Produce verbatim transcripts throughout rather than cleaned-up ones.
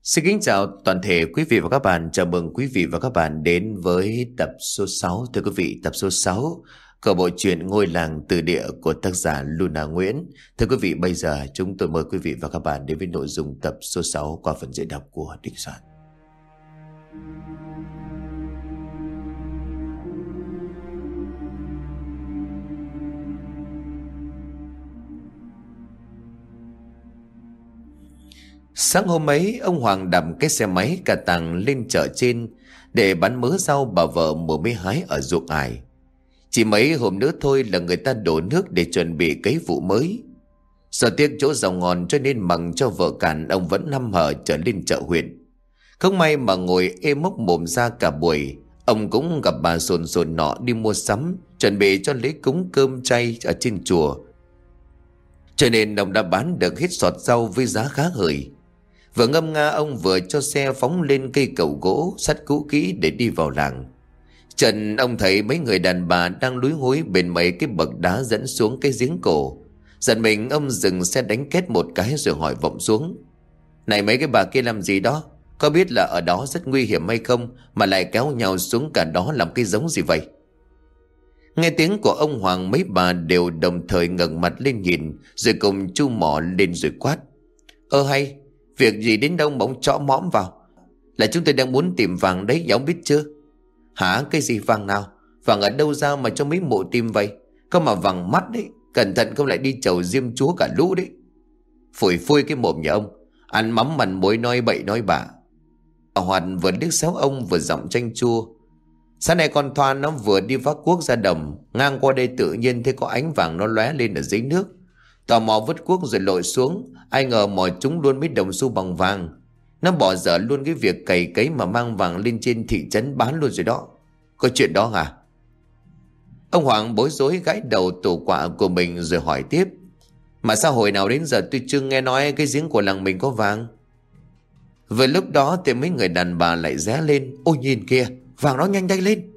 Xin kính chào toàn thể quý vị và các bạn. Chào mừng quý vị và các bạn đến với tập số sáu. Thưa quý vị, tập số sáu của bộ truyện Ngôi làng từ địa của tác giả Luna Nguyễn. Thưa quý vị, bây giờ chúng tôi mời quý vị và các bạn đến với nội dung tập số sáu qua phần diễn đọc của Đình Soạn. Sáng hôm ấy, ông Hoàng đạp cái xe máy cà tàng lên chợ trên để bán mớ rau bà vợ vừa mới hái ở ruộng ải. Chỉ mấy hôm nữa thôi là người ta đổ nước để chuẩn bị cấy vụ mới. Do tiếc chỗ giàu ngon cho nên mặc cho vợ cản, ông vẫn hăm hở trở lên chợ huyện. Không may mà ngồi ê mốc mồm ra cả buổi, ông cũng gặp bà sồn sồn nọ đi mua sắm, chuẩn bị cho lễ cúng cơm chay ở trên chùa. Cho nên ông đã bán được hết sọt rau với giá khá hời. Vừa ngâm nga, ông vừa cho xe phóng lên cây cầu gỗ sắt cũ kỹ để đi vào làng. Trần ông thấy mấy người đàn bà đang lúi húi bên mấy cái bậc đá dẫn xuống cái giếng cổ. Giận mình, ông dừng xe đánh két một cái rồi hỏi vọng xuống: "Này, mấy cái bà kia làm gì đó? Có biết là ở đó rất nguy hiểm hay không mà lại kéo nhau xuống cả đó làm cái giống gì vậy?" Nghe tiếng của ông Hoàng, mấy bà đều đồng thời ngẩng mặt lên nhìn, rồi cùng chu mỏ lên rồi quát: "Ơ hay, việc gì đến đâu mà ông chõ mõm vào? Là chúng tôi đang muốn tìm vàng đấy, ông biết chưa?" "Hả? Cái gì vàng nào? Vàng ở đâu ra mà cho mấy mụ tìm vậy? Có mà vàng mắt đấy, cẩn thận không lại đi chầu diêm chúa cả lũ đấy." "Phủi phui cái mồm nhà ông, ăn mắm mằn muối nói bậy nói bạ." Hoàn vừa liếc xéo ông vừa giọng chanh chua: "Sáng nay con Thoa nó vừa đi vác cuốc ra đồng, ngang qua đây tự nhiên thấy có ánh vàng nó lóe lên ở dưới nước. Tò mò vứt cuốc rồi lội xuống, ai ngờ mò chúng luôn mấy đồng xu bằng vàng. Nó bỏ dở luôn cái việc cày cấy mà mang vàng lên trên thị trấn bán luôn rồi đó. Có chuyện đó hả?" Ông Hoàng bối rối gãi đầu tủ quạ của mình rồi hỏi tiếp: "Mà sao hồi nào đến giờ tôi chưa nghe nói cái giếng của làng mình có vàng?" Vừa lúc đó thì mấy người đàn bà lại ré lên: "Ôi nhìn kìa, vàng nó nhanh tay lên!"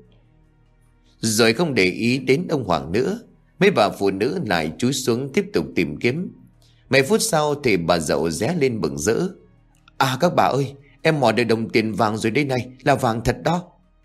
Rồi không để ý đến ông Hoàng nữa, mấy bà phụ nữ lại chúi xuống tiếp tục tìm kiếm. Mấy phút sau thì bà dậu ré lên mừng rỡ: "À các bà ơi, em mò được đồng tiền vàng rồi đây này, là vàng thật đó."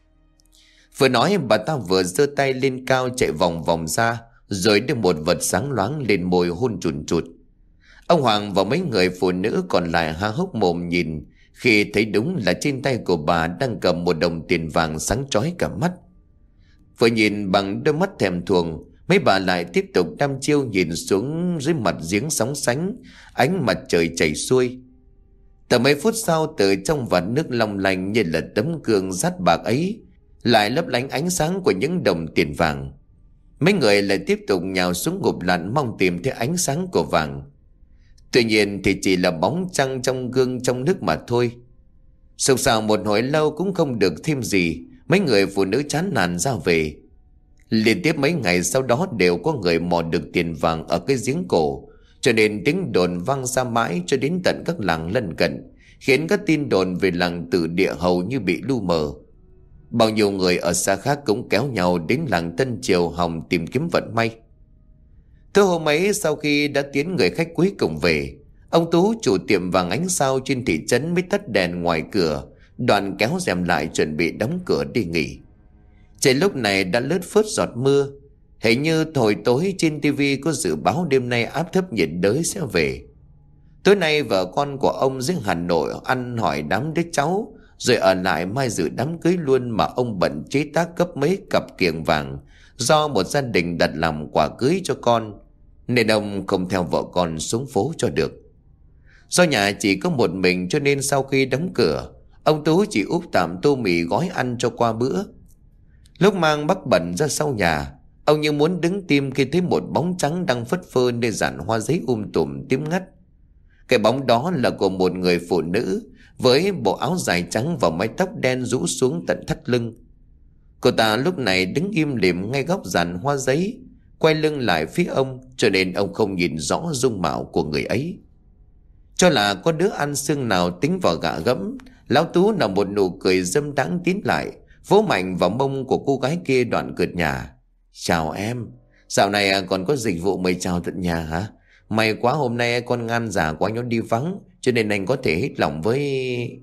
Vừa nói bà ta vừa giơ tay lên cao chạy vòng vòng ra, rồi đưa một vật sáng loáng lên môi hôn chùn chụt. Ông Hoàng và mấy người phụ nữ còn lại há hốc mồm nhìn khi thấy đúng là trên tay của bà đang cầm một đồng tiền vàng sáng chói cả mắt. Vừa nhìn bằng đôi mắt thèm thuồng, mấy bà lại tiếp tục đăm chiêu nhìn xuống dưới mặt giếng sóng sánh, ánh mặt trời chảy xuôi. Tầm mấy phút sau, từ trong vạt nước long lanh như là tấm gương dát bạc ấy lại lấp lánh ánh sáng của những đồng tiền vàng. Mấy người lại tiếp tục nhào xuống ngụp lặn mong tìm thấy ánh sáng của vàng. Tuy nhiên thì chỉ là bóng trăng trong gương trong nước mà thôi. Sục sạo một hồi lâu cũng không được thêm gì, mấy người phụ nữ chán nản ra về. Liên tiếp mấy ngày sau đó đều có người mò được tiền vàng ở cái giếng cổ, cho nên tiếng đồn vang ra mãi cho đến tận các làng lân cận, khiến các tin đồn về làng Từ Địa hầu như bị lu mờ. Bao nhiêu người ở xa khác cũng kéo nhau đến làng Tân Triều hòng tìm kiếm vận may. Tối hôm ấy, sau khi đã tiến người khách cuối cùng về, ông Tú, chủ tiệm vàng ánh sao trên thị trấn, mới tắt đèn ngoài cửa, đoạn kéo rèm lại chuẩn bị đóng cửa đi nghỉ. Trời lúc này đã lướt phớt giọt mưa. Hình như hồi tối trên tivi có dự báo đêm nay áp thấp nhiệt đới sẽ về. Tối nay vợ con của ông dưới Hà Nội ăn hỏi đám đứa cháu, rồi ở lại mai dự đám cưới luôn, mà ông bận chế tác cấp mấy cặp kiềng vàng do một gia đình đặt làm quà cưới cho con, nên ông không theo vợ con xuống phố cho được. Do nhà chỉ có một mình cho nên sau khi đóng cửa, ông Tú chỉ úp tạm tô mì gói ăn cho qua bữa. Lúc mang bắp bẩn ra sau nhà, ông như muốn đứng tim khi thấy một bóng trắng đang phất phơ nơi giàn hoa giấy um tùm tím ngắt. Cái bóng đó là của một người phụ nữ với bộ áo dài trắng và mái tóc đen rũ xuống tận thắt lưng. Cô ta lúc này đứng im lìm ngay góc giàn hoa giấy, quay lưng lại phía ông, cho nên ông không nhìn rõ dung mạo của người ấy. Cho là có đứa ăn xương nào tính vào gạ gẫm, lão Tú nở một nụ cười dâm đãng tiến lại, vỗ mạnh vào mông của cô gái kia, đoạn cợt nhả: "Chào em, dạo này còn có dịch vụ mời chào tận nhà hả? May quá hôm nay con ngan giả của anh nó đi vắng, cho nên anh có thể hết lòng với...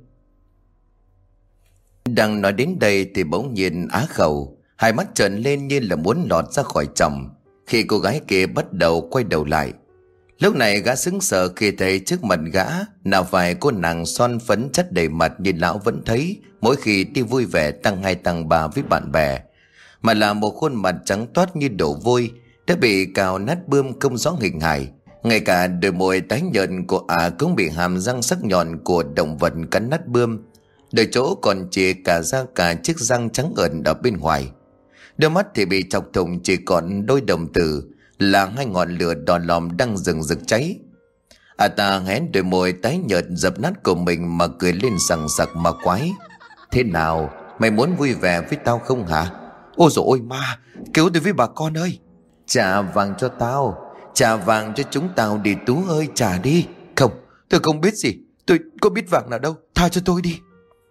Đang nói đến đây thì bỗng nhiên á khẩu, hai mắt trợn lên như là muốn lọt ra khỏi chồng, khi cô gái kia bắt đầu quay đầu lại. Lúc này gã sững sờ khi thấy trước mặt gã nào phải cô nàng son phấn chất đầy mặt như lão vẫn thấy mỗi khi đi vui vẻ tăng hai tăng ba với bạn bè, mà là một khuôn mặt trắng toát như đổ vôi, đã bị cào nát bươm không rõ hình hài. Ngay cả đôi môi tái nhợt của ả à cũng bị hàm răng sắc nhọn của động vật cắn nát bươm, đôi chỗ còn chỉ cả ra cả chiếc răng trắng ẩn ở bên ngoài. Đôi mắt thì bị chọc thủng, chỉ còn đôi đồng tử là hai ngọn lửa đỏ lòm đang rừng rực cháy. À ta hén đôi môi tái nhợt dập nát của mình mà cười lên sằng sặc mà quái. Thế nào, mày muốn vui vẻ với tao không hả? Ôi dồi ôi ma, cứu tôi với bà con ơi. Trả vàng cho tao, trả vàng cho chúng tao đi Tú ơi, trả đi. Không, tôi không biết gì, tôi có biết vàng nào đâu, tha cho tôi đi.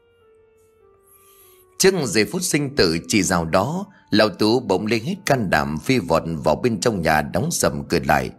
Trước giây phút sinh tử chỉ rào đó, lão Tú bỗng lên hết can đảm phi vọt vào bên trong nhà, đóng sầm cửa lại.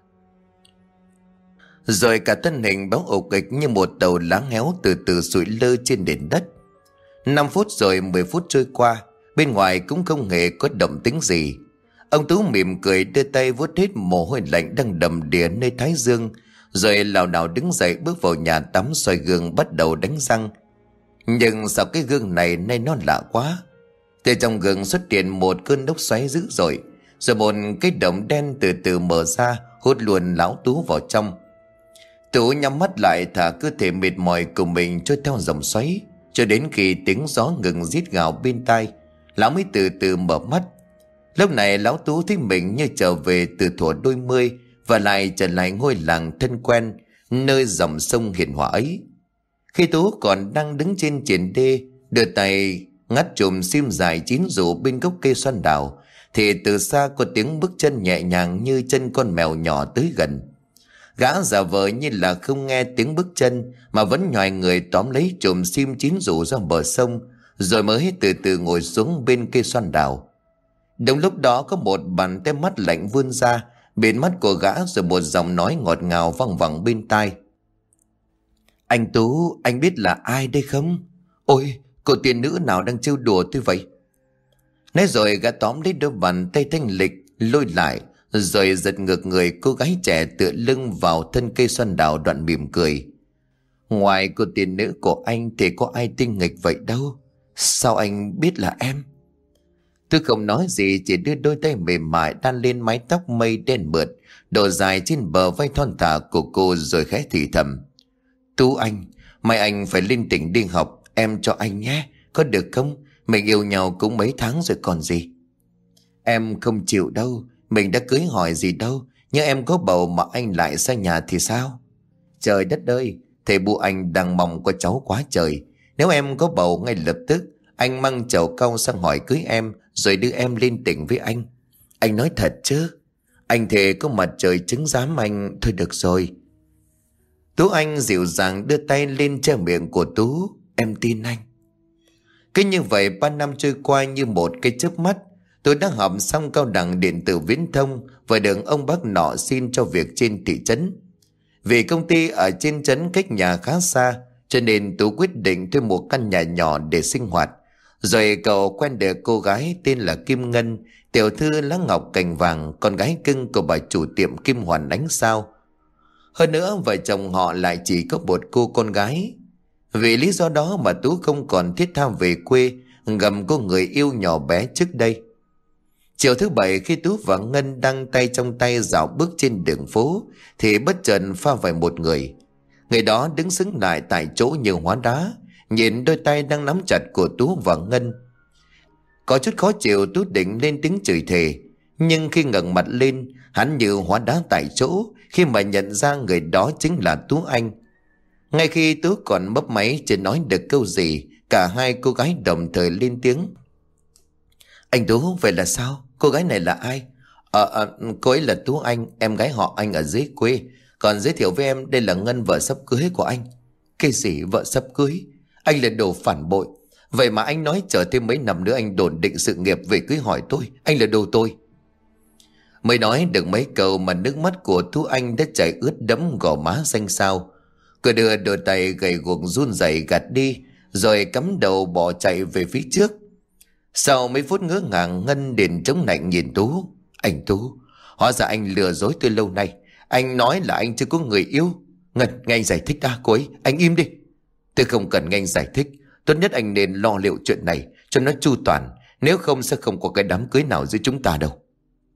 Rồi cả thân hình béo ục ịch như một tàu lá héo từ từ sụi lơ trên nền đất. Năm phút rồi mười phút trôi qua, bên ngoài cũng không hề có động tĩnh gì. Ông Tú mỉm cười đưa tay vuốt hết mồ hôi lạnh đang đầm đìa nơi thái dương, rồi lảo đảo đứng dậy bước vào nhà tắm, soi gương bắt đầu đánh răng. Nhưng sao cái gương này nay nó lạ quá. Từ trong gương xuất hiện một cơn lốc xoáy dữ dội, rồi một cái động đen từ từ mở ra hút luôn lão Tú vào trong. Tú nhắm mắt lại thả cơ thể mệt mỏi của mình trôi theo dòng xoáy, cho đến khi tiếng gió ngừng rít gào bên tai, lão mới từ từ mở mắt. Lúc này lão Tú thấy mình như trở về từ thuở đôi mươi, và lại trở lại ngôi làng thân quen nơi dòng sông hiền hòa ấy. Khi Tú còn đang đứng trên triển đê, đưa tay ngắt chùm sim dài chín rủ bên gốc cây xoan đào, thì từ xa có tiếng bước chân nhẹ nhàng như chân con mèo nhỏ tới gần. Gã giả vờ như là không nghe tiếng bước chân, mà vẫn nhoài người tóm lấy chùm sim chín rủ ra bờ sông, rồi mới từ từ ngồi xuống bên cây xoan đào. Đúng lúc đó có một bàn tay mắt lạnh vươn ra bên mắt của gã, rồi một giọng nói ngọt ngào vang vẳng bên tai. Anh Tú, anh biết là ai đây không? Ôi, cô tiên nữ nào đang trêu đùa tôi vậy? Nói rồi gã tóm lấy đôi bàn tay thanh lịch lôi lại, rồi giật ngược người cô gái trẻ tựa lưng vào thân cây xoan đào, đoạn mỉm cười. Ngoài cô tiên nữ của anh thì có ai tinh nghịch vậy đâu. Sao anh biết là em? Tôi không nói gì, chỉ đưa đôi tay mềm mại đan lên mái tóc mây đen mượt đổ dài trên bờ vai thon thả của cô, rồi khẽ thì thầm. Tú anh, mai anh phải lên tỉnh đi học, em cho anh nhé, có được không? Mình yêu nhau cũng mấy tháng rồi còn gì. Em không chịu đâu, mình đã cưới hỏi gì đâu, nhưng em có bầu mà anh lại xa nhà thì sao? Trời đất ơi, thầy Bu anh đang mong có cháu quá trời. Nếu em có bầu ngay lập tức, anh mang chầu cau sang hỏi cưới em, rồi đưa em lên tỉnh với anh. Anh nói thật chứ? Anh thề có mặt trời chứng giám anh. Thôi được rồi. Tú Anh dịu dàng đưa tay lên che miệng của Tú. Em tin anh. Cứ như vậy ba năm trôi qua như một cái chớp mắt. Tôi đã học xong cao đẳng điện tử viễn thông và được ông bác nọ xin cho việc trên thị trấn. Vì công ty ở trên trấn cách nhà khá xa, cho nên Tú quyết định thuê một căn nhà nhỏ để sinh hoạt. Rồi cậu quen được cô gái tên là Kim Ngân, tiểu thư lá ngọc cành vàng, con gái cưng của bà chủ tiệm Kim Hoàn ánh sao. Hơn nữa vợ chồng họ lại chỉ có một cô con gái. Vì lý do đó mà Tú không còn thiết tha về quê gặp cô người yêu nhỏ bé trước đây. Chiều thứ bảy, khi Tú và Ngân đang tay trong tay dạo bước trên đường phố, thì bất chợt pha phải một người. Người đó đứng sững lại tại chỗ như hóa đá, nhìn đôi tay đang nắm chặt của Tú và Ngân. Có chút khó chịu, Tú định lên tiếng chửi thề, nhưng khi ngẩng mặt lên, hắn như hóa đá tại chỗ khi mà nhận ra người đó chính là Tú Anh. Ngay khi Tú còn mấp máy chưa nói được câu gì, cả hai cô gái đồng thời lên tiếng. Anh Tú, vậy là sao? Cô gái này là ai? Ờ, à, cô ấy là Tú Anh, em gái họ anh ở dưới quê. Còn giới thiệu với em, đây là Ngân, vợ sắp cưới của anh. Cái gì vợ sắp cưới? Anh là đồ phản bội. Vậy mà anh nói chờ thêm mấy năm nữa anh đồn định sự nghiệp về cưới hỏi tôi. Anh là đồ tôi. Mới nói được mấy câu mà nước mắt của Tú Anh đã chảy ướt đẫm gò má xanh xao. Cô đưa đôi tay gầy guộc run rẩy gạt đi, rồi cắm đầu bỏ chạy về phía trước. Sau mấy phút ngỡ ngàng, Ngân liền chống lạnh nhìn Tú. Anh Tú, hóa ra anh lừa dối tôi lâu nay. Anh nói là anh chưa có người yêu. Ngân, nghe anh giải thích à cô ấy, anh im đi. Tôi không cần nghe anh giải thích. Tốt nhất anh nên lo liệu chuyện này cho nó chu toàn. Nếu không sẽ không có cái đám cưới nào giữa chúng ta đâu.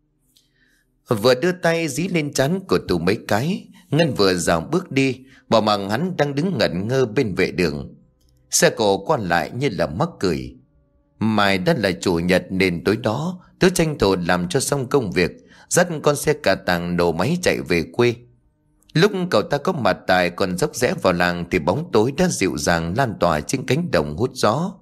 Vừa đưa tay dí lên trán của Tú mấy cái, Ngân vừa dạo bước đi, bỏ mặc hắn đang đứng ngẩn ngơ bên vệ đường. Xe cổ quan lại như là mắc cười. Mai đã là chủ nhật nên tối đó Tú tranh thủ làm cho xong công việc, dắt con xe cà tàng nổ máy chạy về quê. Lúc cậu ta có mặt tại con dốc rẽ vào làng thì bóng tối đã dịu dàng lan tỏa trên cánh đồng hút gió.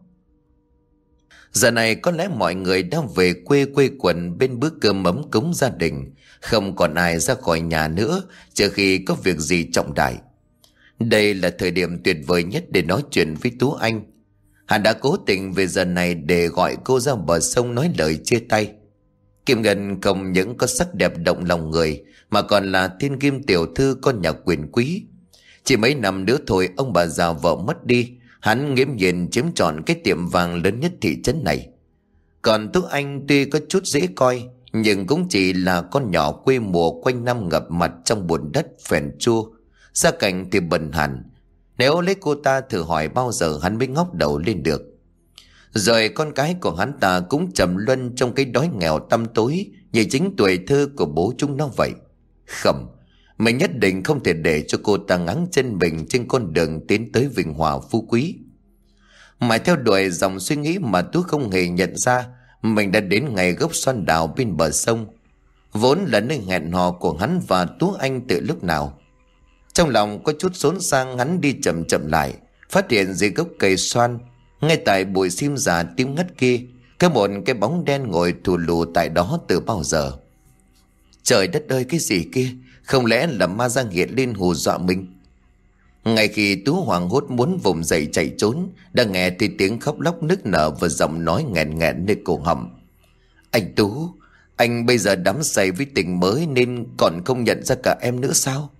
Giờ này có lẽ mọi người đang về quê quây quần bên bữa cơm ấm cúng gia đình, không còn ai ra khỏi nhà nữa trừ khi có việc gì trọng đại. Đây là thời điểm tuyệt vời nhất để nói chuyện với Tú Anh. Hắn đã cố tình về giờ này để gọi cô ra bờ sông nói lời chia tay. Kim Ngân không những có sắc đẹp động lòng người mà còn là thiên kim tiểu thư con nhà quyền quý. Chỉ mấy năm nữa thôi ông bà già vợ mất đi, hắn nghiễm nhiên chiếm trọn cái tiệm vàng lớn nhất thị trấn này. Còn Tú Anh tuy có chút dễ coi nhưng cũng chỉ là con nhỏ quê mùa quanh năm ngập mặt trong bùn đất phèn chua, gia cảnh thì bần hàn. Nếu lấy cô ta thử hỏi bao giờ hắn mới ngóc đầu lên được. Rồi con cái của hắn ta cũng trầm luân trong cái đói nghèo tăm tối như chính tuổi thơ của bố chúng nó vậy. Không, mình nhất định không thể để cho cô ta ngáng chân mình trên con đường tiến tới vinh hòa phú quý. Mãi theo đuổi dòng suy nghĩ mà Tú không hề nhận ra mình đã đến ngay gốc xoan đào bên bờ sông, vốn là nơi hẹn hò của hắn và Tú Anh từ lúc nào. Trong lòng có chút xốn sang, hắn đi chậm chậm lại, phát hiện dưới gốc cây xoan, ngay tại bụi sim già tím ngắt kia, có một cái bóng đen ngồi thù lù tại đó từ bao giờ. Trời đất ơi, cái gì kia? Không lẽ là ma giang hiện lên hù dọa mình? Ngay khi Tú hoảng hốt muốn vùng dậy chạy trốn, đã nghe thì tiếng khóc lóc nức nở và giọng nói nghẹn nghẹn nơi cổ họng. Anh Tú, anh bây giờ đắm say với tình mới nên còn không nhận ra cả em nữa sao?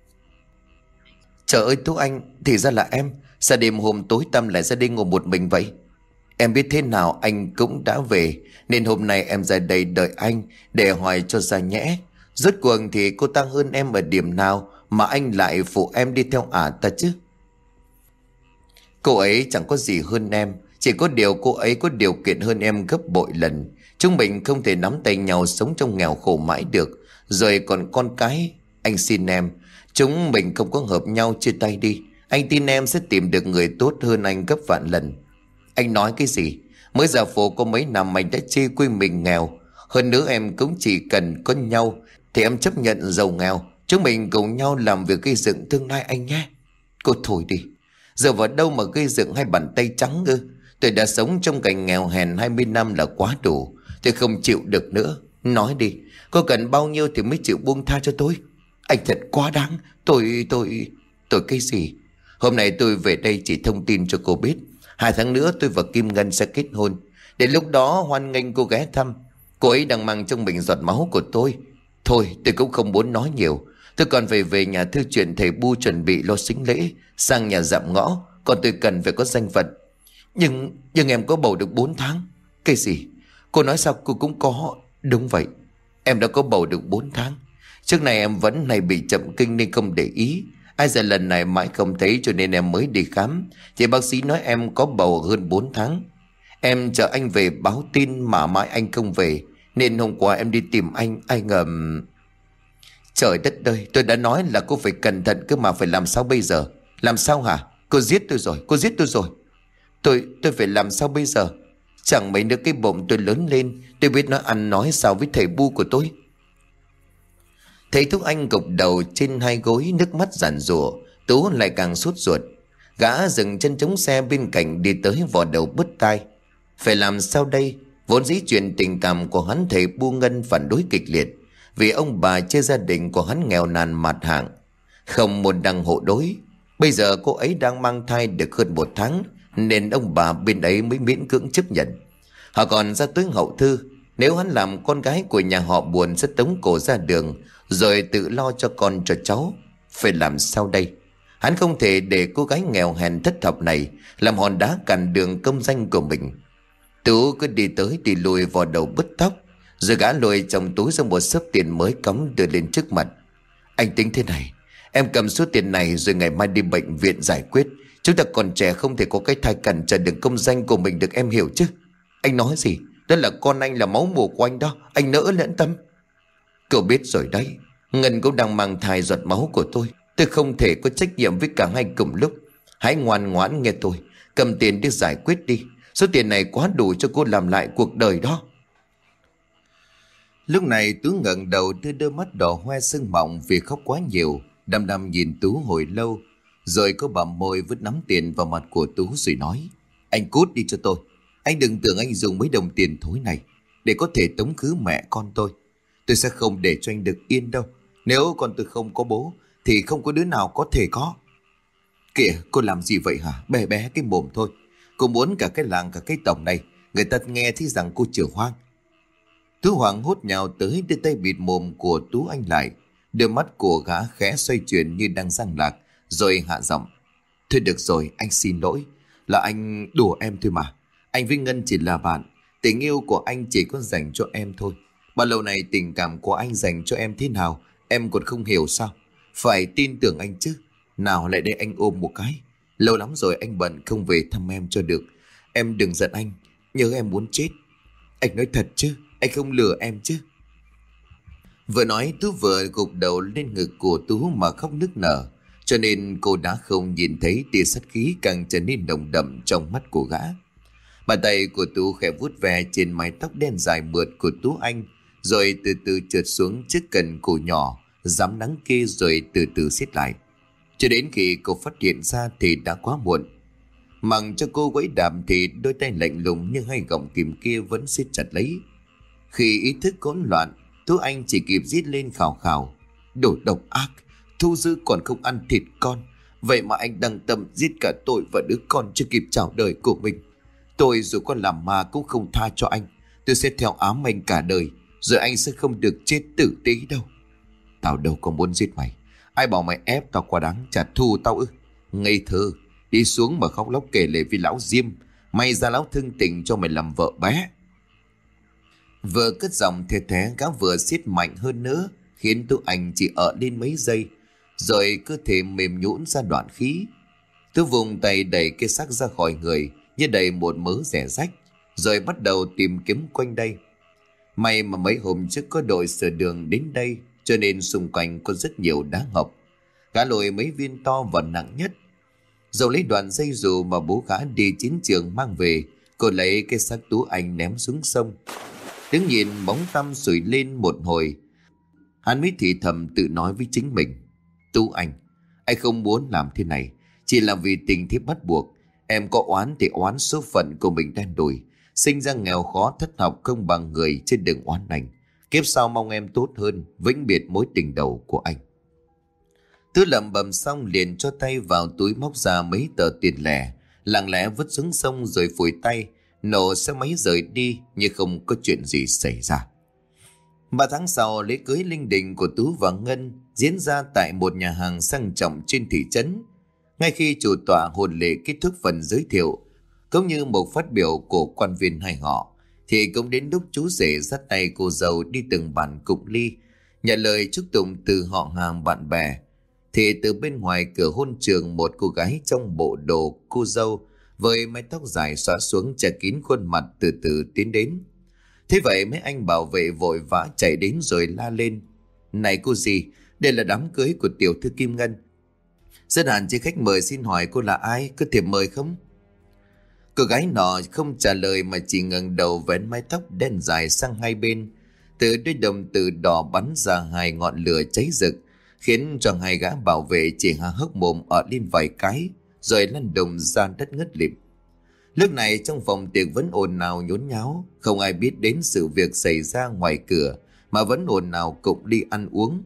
Trời ơi Tú Anh, thì ra là em. Sao đêm hôm tối tăm lại ra đây ngồi một mình vậy? Em biết thế nào anh cũng đã về, nên hôm nay em ra đây đợi anh để hỏi cho ra nhẽ. Rốt cuộc thì cô ta hơn em ở điểm nào mà anh lại phụ em đi theo ả ta chứ? Cô ấy chẳng có gì hơn em, chỉ có điều cô ấy có điều kiện hơn em gấp bội lần. Chúng mình không thể nắm tay nhau sống trong nghèo khổ mãi được. Rồi còn con cái, anh xin em, chúng mình không có hợp nhau, chia tay đi. Anh tin em sẽ tìm được người tốt hơn anh gấp vạn lần. Anh nói cái gì? Mới ra phố có mấy năm anh đã chê quê mình nghèo. Hơn nữa em cũng chỉ cần có nhau thì em chấp nhận giàu nghèo. Chúng mình cùng nhau làm việc gây dựng tương lai anh nhé. Cô thôi đi. Giờ vào đâu mà gây dựng hai bàn tay trắng ư? Tôi đã sống trong cảnh nghèo hèn hai mươi năm là quá đủ. Tôi không chịu được nữa. Nói đi, cô cần bao nhiêu thì mới chịu buông tha cho tôi? Anh thật quá đáng. Tôi, tôi... Tôi cái gì? Hôm nay tôi về đây chỉ thông tin cho cô biết Hai tháng nữa tôi và Kim Ngân sẽ kết hôn. Đến lúc đó hoan nghênh cô ghé thăm. Cô ấy đang mang trong mình giọt máu của tôi. Thôi tôi cũng không muốn nói nhiều. Tôi còn phải về nhà thư chuyện thầy Bu chuẩn bị lo sính lễ, sang nhà dạm ngõ. Còn tôi cần phải có danh phận. Nhưng nhưng em có bầu được bốn tháng. Cái gì? Cô nói sao cô cũng có. Đúng vậy, em đã có bầu được bốn tháng. Trước này em vẫn này bị chậm kinh nên không để ý. Ai giờ lần này mãi không thấy cho nên em mới đi khám. Thì bác sĩ nói em có bầu hơn bốn tháng. Em chờ anh về báo tin mà mãi anh không về, nên hôm qua em đi tìm anh. Ai ngờ... Trời đất ơi, tôi đã nói là cô phải cẩn thận cơ mà, phải làm sao bây giờ? Làm sao hả? Cô giết tôi rồi, cô giết tôi rồi. Tôi, tôi phải làm sao bây giờ? Chẳng mấy nữa cái bụng tôi lớn lên, tôi biết nói ăn nói sao với thầy Bu của tôi. Thầy Thúc Anh gục đầu trên hai gối, nước mắt giàn rủa. Tú lại càng sốt ruột. Gã dừng chân chống xe bên cạnh đi tới vò đầu bứt tai. Phải làm sao đây? Vốn dĩ chuyện tình cảm của hắn thầy Bu Ngân phản đối kịch liệt, vì ông bà chia gia đình của hắn nghèo nàn mạt hạng, không một đăng hộ đối. Bây giờ cô ấy đang mang thai được hơn một tháng, nên ông bà bên ấy mới miễn cưỡng chấp nhận. Họ còn ra tới hậu thư, nếu hắn làm con gái của nhà họ buồn sẽ tống cổ ra đường, rồi tự lo cho con cho cháu. Phải làm sao đây? Hắn không thể để cô gái nghèo hèn thất học này làm hòn đá cản đường công danh của mình. Tú cứ đi tới đi lùi vào đầu bứt tóc, rồi gã lùi trong túi ra một xấp tiền mới cắm đưa lên trước mặt. Anh tính thế này, em cầm số tiền này rồi ngày mai đi bệnh viện giải quyết. Chúng ta còn trẻ, không thể có cái thai cản trở đường công danh của mình được, em hiểu chứ? Anh nói gì? Đó là con anh, là máu mủ của anh đó, anh nỡ lẫn tâm. Cậu biết rồi đấy, Ngân cũng đang mang thai giọt máu của tôi. Tôi không thể có trách nhiệm với cả hai cùng lúc. Hãy ngoan ngoãn nghe tôi, cầm tiền đi giải quyết đi. Số tiền này quá đủ cho cô làm lại cuộc đời đó. Lúc này Tú ngẩng đầu, đưa đôi mắt đỏ hoe sưng mọng vì khóc quá nhiều, đăm đăm nhìn Tú hồi lâu, rồi có bặm môi vứt nắm tiền vào mặt của Tú rồi nói: Anh cút đi cho tôi. Anh đừng tưởng anh dùng mấy đồng tiền thối này để có thể tống khứ mẹ con tôi. Tôi sẽ không để cho anh được yên đâu. Nếu con tôi không có bố thì không có đứa nào có thể có. Kìa, cô làm gì vậy hả? Bé bé cái mồm thôi. Cô muốn cả cái làng cả cái tổng này người ta nghe thấy rằng cô chửa hoang. Tú hoảng hốt nhào tới, đưa tay bịt mồm của Tú Anh lại. Đôi mắt của gã khẽ xoay chuyển như đang giang lạc, rồi hạ giọng: Thôi được rồi, anh xin lỗi. Là anh đùa em thôi mà. Anh với Ngân chỉ là bạn. Tình yêu của anh chỉ có dành cho em thôi. Bao lâu này tình cảm của anh dành cho em thế nào em còn không hiểu sao? Phải tin tưởng anh chứ. Nào lại đây anh ôm một cái. Lâu lắm rồi anh bận không về thăm em cho được. Em đừng giận anh, nhớ em muốn chết. Anh nói thật chứ, anh không lừa em chứ? Vừa nói Tú vừa gục đầu lên ngực của Tú mà khóc nức nở, cho nên cô đã không nhìn thấy tia sát khí càng trở nên nồng đậm trong mắt của gã. Bàn tay của Tú khẽ vuốt ve trên mái tóc đen dài mượt của Tú Anh, rồi từ từ trượt xuống trước cần cổ nhỏ rám nắng kia, rồi từ từ siết lại. Cho đến khi cô phát hiện ra thì đã quá muộn. Mặc cho cô quẫy đạp thì đôi tay lạnh lùng như hai gọng kìm kia vẫn siết chặt lấy. Khi ý thức hỗn loạn, Tú Anh chỉ kịp rít lên khào khào: Đồ độc ác, thu dư còn không ăn thịt con. Vậy mà anh đăng tâm giết cả tôi và đứa con chưa kịp chào đời của mình. Tôi dù có làm ma cũng không tha cho anh. Tôi sẽ theo ám anh cả đời, rồi anh sẽ không được chết tử tế đâu. Tao đâu có muốn giết mày. Ai bảo mày ép tao quá đáng trả thù tao ư? Ngây thơ, đi xuống mà khóc lóc kể lể với lão Diêm. May ra lão thương tình cho mày làm vợ bé. Vừa cất giọng thề thé, gã vừa siết mạnh hơn nữa, khiến Tú Anh chỉ ở lên mấy giây, rồi cơ thể mềm nhũn ra đoạn khí. Tú vùng tay đẩy cái xác ra khỏi người như đẩy một mớ rẻ rách, rồi bắt đầu tìm kiếm quanh đây. May mà mấy hôm trước có đội sửa đường đến đây, cho nên xung quanh có rất nhiều đá ngọc. Gã lôi mấy viên to và nặng nhất, rồi lấy đoạn dây dù mà bố gã đi chiến trường mang về. Cô lấy cái xác Tú Anh ném xuống sông. Đứng nhìn bóng tăm sủi lên một hồi, hắn mới thì thầm tự nói với chính mình: Tú Anh, anh không muốn làm thế này, chỉ là vì tình thế bắt buộc. Em có oán thì oán số phận của mình đen đủi, sinh ra nghèo khó thất học không bằng người, trên đường oán lành. Kiếp sau mong em tốt hơn, vĩnh biệt mối tình đầu của anh. Tú lẩm bẩm xong liền cho tay vào túi móc ra mấy tờ tiền lẻ, lặng lẽ vứt xuống sông rồi phủi tay, nổ xe máy rời đi như không có chuyện gì xảy ra. Ba tháng sau, lễ cưới linh đình của Tú và Ngân diễn ra tại một nhà hàng sang trọng trên thị trấn. Ngay khi chủ tọa hôn lễ kết thúc phần giới thiệu cũng như một phát biểu của quan viên hai họ, thì cũng đến lúc chú rể dắt tay cô dâu đi từng bàn cụng ly, nhận lời chúc tụng từ họ hàng bạn bè. Thì từ bên ngoài cửa hôn trường, một cô gái trong bộ đồ cô dâu với mái tóc dài xõa xuống che kín khuôn mặt từ từ tiến đến. Thế vậy mấy anh bảo vệ vội vã chạy đến rồi la lên: Này cô dì, đây là đám cưới của tiểu thư Kim Ngân. Dân hẳn chị khách mời, xin hỏi cô là ai, có thể mời không? Cô gái nọ không trả lời mà chỉ ngẩng đầu vén mái tóc đen dài sang hai bên. Từ đôi đồng tử đỏ bắn ra hai ngọn lửa cháy rực, khiến cho hai gã bảo vệ chỉ há hốc mồm ở lên vài cái, rồi lăn đùng ra đất ngất lịm. Lúc này trong phòng tiệc vẫn ồn ào nhốn nháo, không ai biết đến sự việc xảy ra ngoài cửa mà vẫn ồn ào cùng đi ăn uống.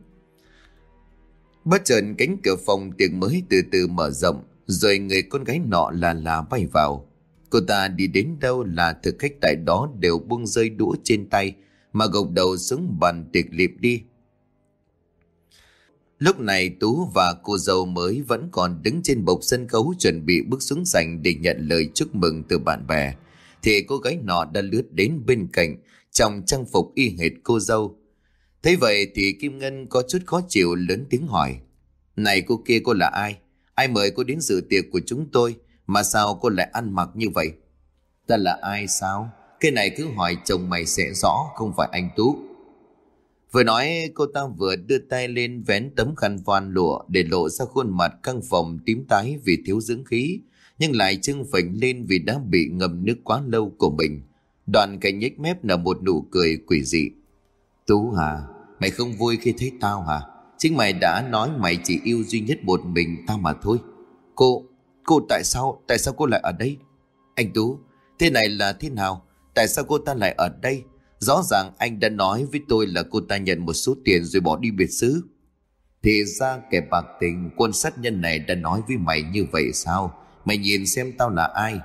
Bất chợt cánh cửa phòng tiệc mới từ từ mở rộng, rồi người con gái nọ là là bay vào. Cô ta đi đến đâu là thực khách tại đó đều buông rơi đũa trên tay mà gục đầu xuống bàn tiệc lịm đi. Lúc này Tú và cô dâu mới vẫn còn đứng trên bục sân khấu chuẩn bị bước xuống sảnh để nhận lời chúc mừng từ bạn bè, thì cô gái nọ đã lướt đến bên cạnh trong trang phục y hệt cô dâu. Thế vậy thì Kim Ngân có chút khó chịu lớn tiếng hỏi: Này cô kia, cô là ai? Ai mời cô đến dự tiệc của chúng tôi mà sao cô lại ăn mặc như vậy? Ta là ai sao? Cái này cứ hỏi chồng mày sẽ rõ, không phải anh Tú. Vừa nói cô ta vừa đưa tay lên vén tấm khăn voan lụa để lộ ra khuôn mặt căng phồng tím tái vì thiếu dưỡng khí, nhưng lại trưng phình lên vì đã bị ngâm nước quá lâu của mình. Đoạn cái nhếch mép là một nụ cười quỷ dị. Tú hả? Mày không vui khi thấy tao hả? Chính mày đã nói mày chỉ yêu duy nhất một mình tao mà thôi. Cô, cô tại sao, tại sao cô lại ở đây? Anh Tú, thế này là thế nào? Tại sao cô ta lại ở đây? Rõ ràng anh đã nói với tôi là cô ta nhận một số tiền rồi bỏ đi biệt xứ. Thì ra kẻ bạc tình quân sát nhân này đã nói với mày như vậy sao? Mày nhìn xem tao là ai?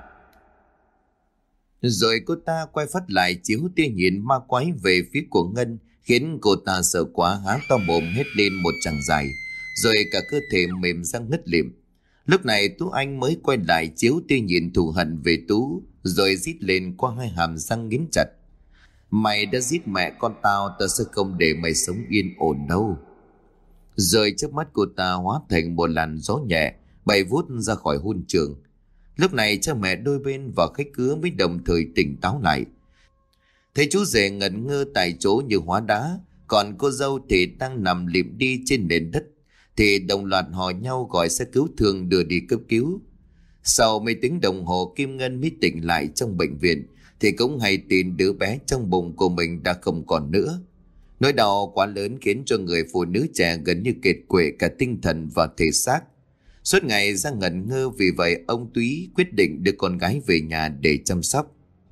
Rồi cô ta quay phát lại chiếu tia nhìn ma quái về phía của Ngân, khiến cô ta sợ quá há to mồm hét lên một tràng dài, rồi cả cơ thể mềm ra ngất lịm. Lúc này Tú Anh mới quay lại chiếu tia nhìn thù hận về Tú, rồi rít lên qua hai hàm răng nghiến chặt: Mày đã giết mẹ con tao, tao sẽ không để mày sống yên ổn đâu. Rồi trước mắt cô ta hóa thành một làn gió nhẹ bay vút ra khỏi hôn trường. Lúc này cha mẹ đôi bên và khách khứa mới đồng thời tỉnh táo lại. Thấy chú rể ngẩn ngơ tại chỗ như hóa đá, còn cô dâu thì đang nằm lịm đi trên nền đất, thì đồng loạt hò nhau gọi xe cứu thương đưa đi cấp cứu. Sau mấy tiếng đồng hồ Kim Ngân mới tỉnh lại trong bệnh viện, thì cũng hay tin đứa bé trong bụng của mình đã không còn nữa. Nỗi đau quá lớn khiến cho người phụ nữ trẻ gần như kiệt quệ cả tinh thần và thể xác. Suốt ngày ra ngẩn ngơ, vì vậy ông Túy quyết định đưa con gái về nhà để chăm sóc.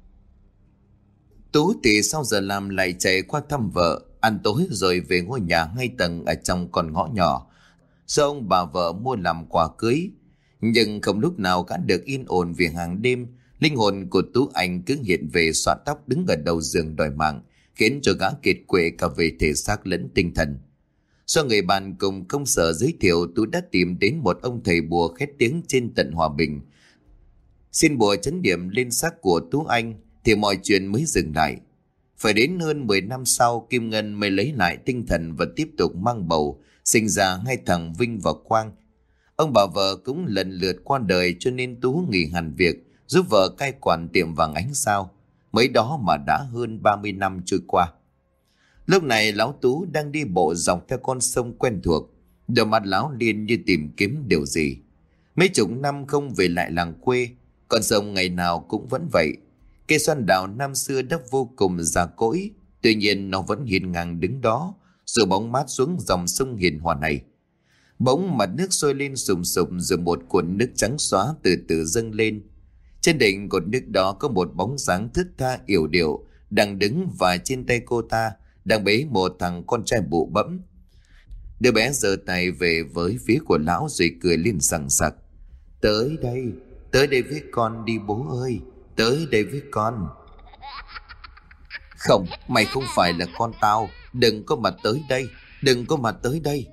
Tú thì sau giờ làm lại chạy qua thăm vợ, ăn tối rồi về ngôi nhà hai tầng ở trong con ngõ nhỏ do ông bà vợ mua làm quà cưới. Nhưng không lúc nào gã được yên ổn, vì hàng đêm linh hồn của Tú Anh cứ hiện về xõa tóc đứng ở đầu giường đòi mạng, khiến cho gã kiệt quệ cả về thể xác lẫn tinh thần. Do người bạn cùng công sở giới thiệu, Tú đã tìm đến một ông thầy bùa khét tiếng trên tận Hòa Bình, xin bùa trấn điểm lên xác của Tú Anh, thì mọi chuyện mới dừng lại. Phải đến hơn mười năm sau, Kim Ngân mới lấy lại tinh thần và tiếp tục mang bầu, sinh ra hai thằng Vinh và Quang. Ông bà vợ cũng lần lượt qua đời, cho nên Tú nghỉ hẳn việc giúp vợ cai quản tiệm vàng Ánh Sao. Mới đó mà đã hơn ba mươi năm trôi qua. Lúc này lão Tú đang đi bộ dọc theo con sông quen thuộc, đôi mắt lão liên như tìm kiếm điều gì. Mấy chục năm không về lại làng quê, con sông ngày nào cũng vẫn vậy. Cây xoan đào năm xưa đã vô cùng già cỗi, tuy nhiên nó vẫn hiên ngang đứng đó, rồi bóng mát xuống dòng sông hiền hòa này. Bỗng mặt nước sôi lên sùng sục, rồi một cuộn nước trắng xóa từ từ dâng lên. Trên đỉnh cột nước đó có một bóng dáng thướt tha yểu điệu đang đứng, và trên tay cô ta đang bế một thằng con trai bụ bẫm. Đứa bé giơ tay về với phía của lão rồi cười lên sằng sặc: Tới đây, tới đây với con đi bố ơi, tới đây với con. Không, mày không phải là con tao, đừng có mà tới đây, đừng có mà tới đây.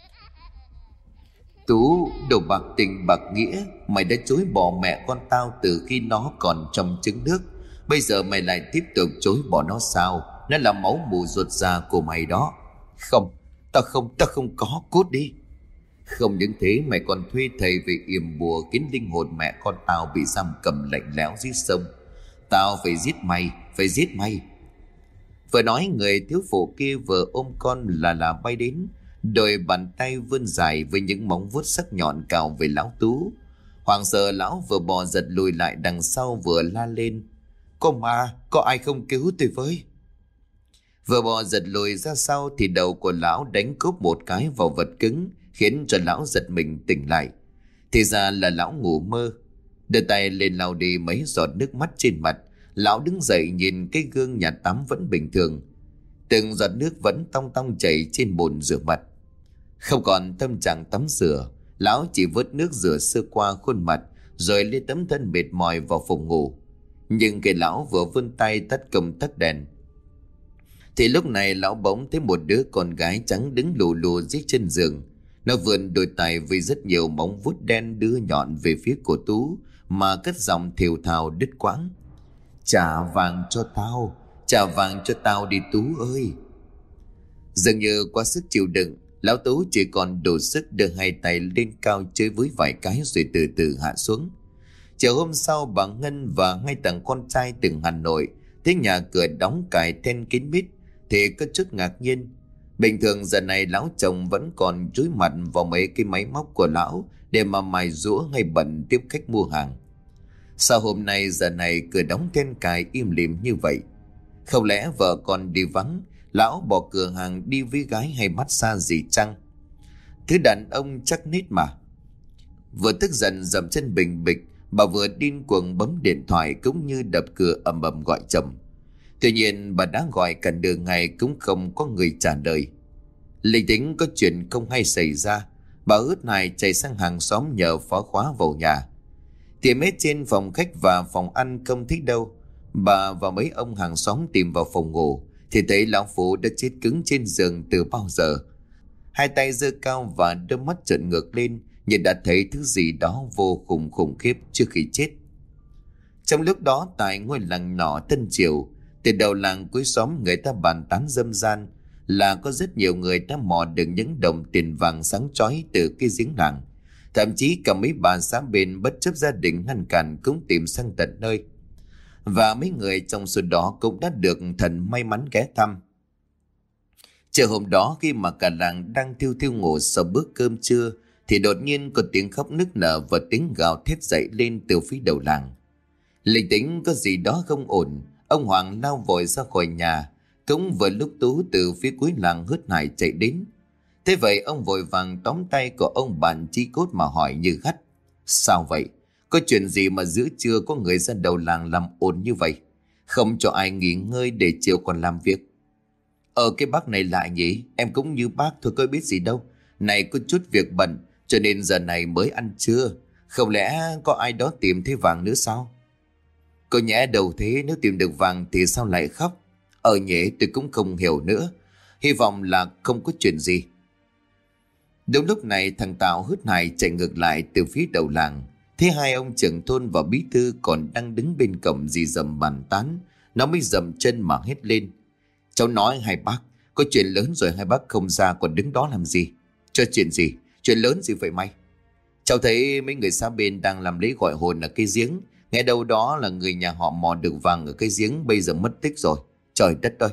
Tú, đồ bạc tình bạc nghĩa, mày đã chối bỏ mẹ con tao từ khi nó còn trong trứng nước. Bây giờ mày lại tiếp tục chối bỏ nó sao? Nó là máu mủ ruột già của mày đó. Không, tao không, tao không có, cút đi. Không những thế, mày còn thuê thầy về yểm bùa khiến linh hồn mẹ con tao bị giam cầm lạnh lẽo dưới sông. Tao phải giết mày, phải giết mày. Vừa nói, người thiếu phụ kia vừa ôm con là là bay đến, đôi bàn tay vươn dài với những móng vuốt sắc nhọn cào về lão Tú. Hoảng sợ, lão vừa bò giật lùi lại đằng sau vừa la lên: Có ma, có ai không cứu tôi với? Vừa bò giật lùi ra sau thì đầu của lão đánh cốp một cái vào vật cứng, khiến cho lão giật mình tỉnh lại. Thì ra là lão ngủ mơ. Đưa tay lên lau đi mấy giọt nước mắt trên mặt, lão đứng dậy nhìn cái gương nhà tắm vẫn bình thường. Từng giọt nước vẫn tong tong chảy trên bồn rửa mặt. Không còn tâm trạng tắm rửa, lão chỉ vớt nước rửa sơ qua khuôn mặt, rồi lên tấm thân mệt mỏi vào phòng ngủ. Nhưng cái lão vừa vươn tay tắt công tắc đèn, thì lúc này lão bỗng thấy một đứa con gái trắng đứng lù lù dưới chân giường. Nó vươn đôi tay với rất nhiều móng vuốt đen đưa nhọn về phía của Tú, mà cất giọng thều thào đứt quãng: "Trả vàng cho tao, trả vàng cho tao đi Tú ơi." Dường như quá sức chịu đựng, lão Tú chỉ còn đủ sức đưa hai tay lên cao chơi với vài cái rồi từ từ hạ xuống. Chiều hôm sau, bà Ngân và ngay thằng con trai từ Hà Nội thấy nhà cửa đóng cài then kín mít thì có chút ngạc nhiên. Bình thường giờ này lão chồng vẫn còn chúi mặt vào mấy cái máy móc của lão để mà mài giũa hay bận tiếp khách mua hàng. Sao hôm nay giờ này cửa đóng then cài im lìm như vậy? Không lẽ vợ còn đi vắng, lão bỏ cửa hàng đi với gái hay massage gì chăng? Thứ đàn ông chắc nít mà. Vừa tức giận dậm chân bình bịch, bà vừa điên cuồng bấm điện thoại cũng như đập cửa ầm ầm gọi chồng. Tuy nhiên bà đã gọi cả đường ngày cũng không có người trả lời. Linh tính có chuyện không hay xảy ra, bà ướt này chạy sang hàng xóm nhờ phá khóa vào nhà. Tìm hết trên phòng khách và phòng ăn không thấy đâu. Bà và mấy ông hàng xóm tìm vào phòng ngủ thì thấy lão Phú đã chết cứng trên giường từ bao giờ. Hai tay giơ cao và đôi mắt trợn ngược lên, như đã thấy thứ gì đó vô cùng khủng khiếp trước khi chết. Trong lúc đó, tại ngôi làng nhỏ Tân Triều, từ đầu làng cuối xóm người ta bàn tán râm ran là có rất nhiều người đã mò được những đồng tiền vàng sáng chói từ cái giếng làng. Thậm chí cả mấy bà xã bên bất chấp gia đình ngăn cản cũng tìm sang tận nơi. Và mấy người trong số đó cũng đã được thần may mắn ghé thăm. Chiều hôm đó, khi mà cả làng đang thiêu thiêu ngủ sau bữa cơm trưa, thì đột nhiên có tiếng khóc nức nở và tiếng gào thét dậy lên từ phía đầu làng. Linh tính có gì đó không ổn, ông Hoàng lao vội ra khỏi nhà. Cũng vừa lúc Tú từ phía cuối làng hớt hải chạy đến. Thế vậy ông vội vàng tóm tay của ông bạn chí cốt mà hỏi như gắt: "Sao vậy? Có chuyện gì mà giữa trưa có người ra đầu làng làm ồn như vậy? Không cho ai nghỉ ngơi để chiều còn làm việc." "Ờ cái bác này lạ nhỉ, em cũng như bác thôi có biết gì đâu. Này có chút việc bận cho nên giờ này mới ăn trưa. Không lẽ có ai đó tìm thấy vàng nữa sao?" "Có nhẽ đâu thế, nếu tìm được vàng thì sao lại khóc?" "Ờ nhỉ, tôi cũng không hiểu nữa. Hy vọng là không có chuyện gì." Đúng lúc này thằng Tào hớt hải chạy ngược lại từ phía đầu làng. Thế hai ông trưởng thôn và bí thư còn đang đứng bên cổng dì dầm bàn tán, nó mới dầm chân mà hét lên: "Cháu nói hai bác, có chuyện lớn rồi hai bác không ra còn đứng đó làm gì? Cho chuyện gì? Chuyện lớn gì vậy mày? Cháu thấy mấy người xã bên đang làm lễ gọi hồn ở cái giếng. Nghe đâu đó là người nhà họ mò được vàng ở cái giếng bây giờ mất tích rồi. Trời đất ơi!"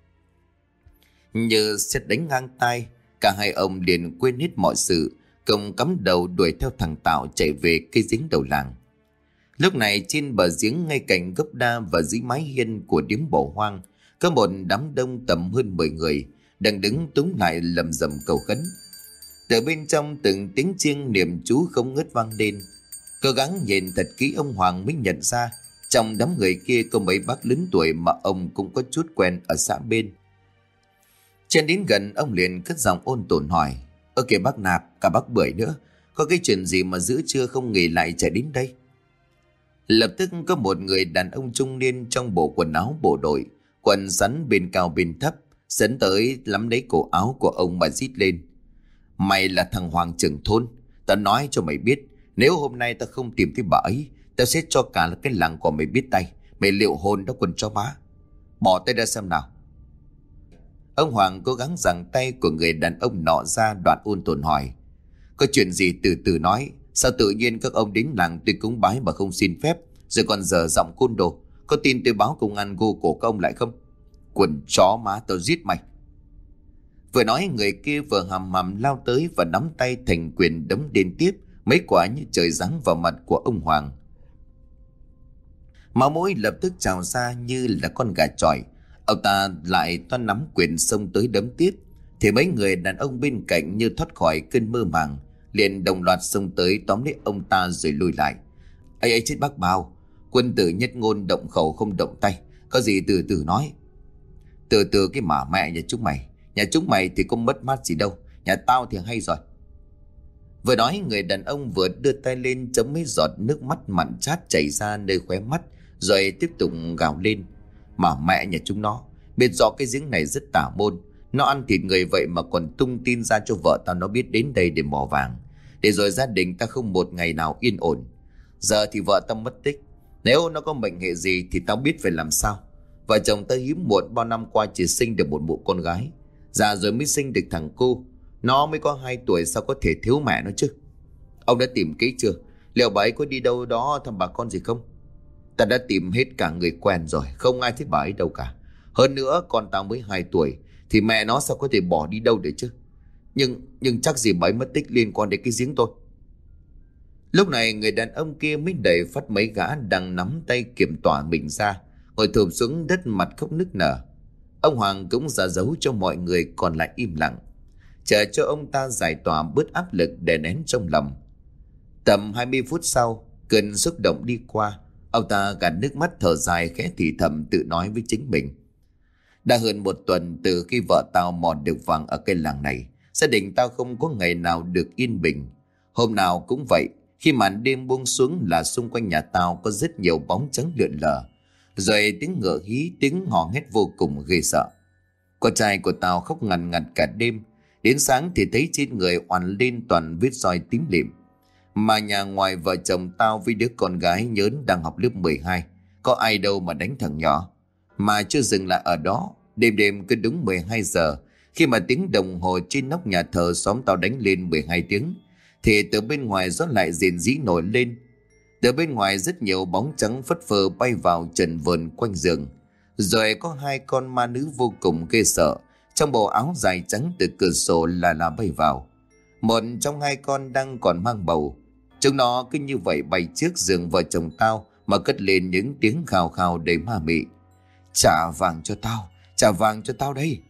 Như sét đánh ngang tai, cả hai ông liền quên hết mọi sự, cùng cắm đầu đuổi theo thằng Tạo chạy về cái giếng đầu làng. Lúc này trên bờ giếng ngay cạnh gốc đa và dưới mái hiên của điếm bỏ hoang, có một đám đông tầm hơn mười người đang đứng túm lại lầm rầm cầu khấn. Từ bên trong từng tiếng chiêng niệm chú không ngớt vang lên. Cố gắng nhìn thật kỹ ông Hoàng mới nhận ra trong đám người kia có mấy bác lớn tuổi mà ông cũng có chút quen ở xã bên. Trên đến gần ông liền cất giọng ôn tồn hỏi: "Ơ kìa bác Nạp, cả bác Bưởi nữa, có cái chuyện gì mà giữa trưa không nghỉ lại chạy đến đây?" Lập tức có một người đàn ông trung niên trong bộ quần áo bộ đội, quần sắn bên cao bên thấp, sấn tới nắm lấy cổ áo của ông mà rít lên: "Mày là thằng Hoàng trưởng thôn, tao nói cho mày biết, nếu hôm nay tao không tìm thấy bà ấy, tao sẽ cho cả cái làng của mày biết tay. Mày liệu hồn đó quần cho má. Bỏ tay ra xem nào." Ông Hoàng cố gắng giằng tay của người đàn ông nọ ra, đoạn ôn tồn hỏi: "Có chuyện gì từ từ nói, sao tự nhiên các ông đến làng tôi cúng bái mà không xin phép, rồi còn dở giọng côn đồ. Có tin tôi báo công an gô cổ các ông lại không? Quần chó má tao giết mày." Vừa nói người kia vừa hầm hầm lao tới và nắm tay thành quyền đấm liên tiếp mấy quả như trời giáng vào mặt của ông Hoàng. Máu mũi lập tức trào ra như là con gà chọi. Ông ta lại toan nắm quyền xông tới đấm tiếp, thì mấy người đàn ông bên cạnh như thoát khỏi cơn mơ màng, liền đồng loạt xông tới tóm lấy ông ta rồi lùi lại. "Ấy ấy chết bác Bao, quân tử nhất ngôn động khẩu không động tay, có gì từ từ nói." "Từ từ cái mả mẹ nhà chúng mày, nhà chúng mày thì không mất mát gì đâu, nhà tao thì hay rồi." Vừa nói người đàn ông vừa đưa tay lên chấm mấy giọt nước mắt mặn chát chảy ra nơi khóe mắt, rồi tiếp tục gào lên: "Mà mẹ nhà chúng nó, biết rõ cái giếng này rất tà môn, Nó ăn thịt người vậy mà còn tung tin ra cho vợ tao nó biết đến đây để mò vàng, để rồi gia đình ta không một ngày nào yên ổn. Giờ thì vợ tao mất tích, nếu nó có mệnh hệ gì thì tao biết phải làm sao. Vợ chồng tao hiếm muộn bao năm qua chỉ sinh được một mụ con gái, già rồi mới sinh được thằng cu. Nó mới có hai tuổi sao có thể thiếu mẹ nó chứ. Ông đã tìm kỹ chưa? Liệu bà ấy có đi đâu đó thăm bà con gì không? Ta đã tìm hết cả người quen rồi, không ai thấy bà ấy đâu cả. Hơn nữa con tao mới hai tuổi thì mẹ nó sao có thể bỏ đi đâu được chứ. Nhưng nhưng chắc gì bà ấy mất tích liên quan đến cái giếng tôi. Lúc này người đàn ông kia mới đẩy phát mấy gã đang nắm tay kiểm tỏa mình ra, ngồi thụp xuống đất mặt khóc nức nở. Ông Hoàng cũng ra dấu cho mọi người còn lại im lặng, chờ cho ông ta giải tỏa bớt áp lực đè nén trong lòng. Tầm hai mươi phút sau, cơn xúc động đi qua, ông ta gạt nước mắt thở dài khẽ thì thầm tự nói với chính mình. Đã hơn một tuần từ khi vợ tao mò được vàng ở cái làng này, gia đình tao không có ngày nào được yên bình. Hôm nào cũng vậy, khi màn đêm buông xuống là xung quanh nhà tao có rất nhiều bóng trắng lượn lờ, rồi tiếng ngựa hí, tiếng hò hét vô cùng ghê sợ. Con trai của tao khóc ngằn ngặt cả đêm, đến sáng thì thấy trên người oằn lên toàn vết roi tím lịm. Mà nhà ngoài vợ chồng tao với đứa con gái nhớn đang học lớp mười hai, có ai đâu mà đánh thằng nhỏ. Mà chưa dừng lại ở đó, đêm đêm cứ đúng mười hai giờ, khi mà tiếng đồng hồ trên nóc nhà thờ xóm tao đánh lên mười hai tiếng, thì từ bên ngoài gió lại rền rĩ nổi lên. Từ bên ngoài rất nhiều bóng trắng phất phơ bay vào trần vờn quanh giường. Rồi có hai con ma nữ vô cùng ghê sợ, trong bộ áo dài trắng từ cửa sổ là là bay vào. Một trong hai con đang còn mang bầu. Chúng nó cứ như vậy bay trước giường vợ chồng tao mà cất lên những tiếng khào khào đầy ma mị. Trả vàng cho tao, trả vàng cho tao đây.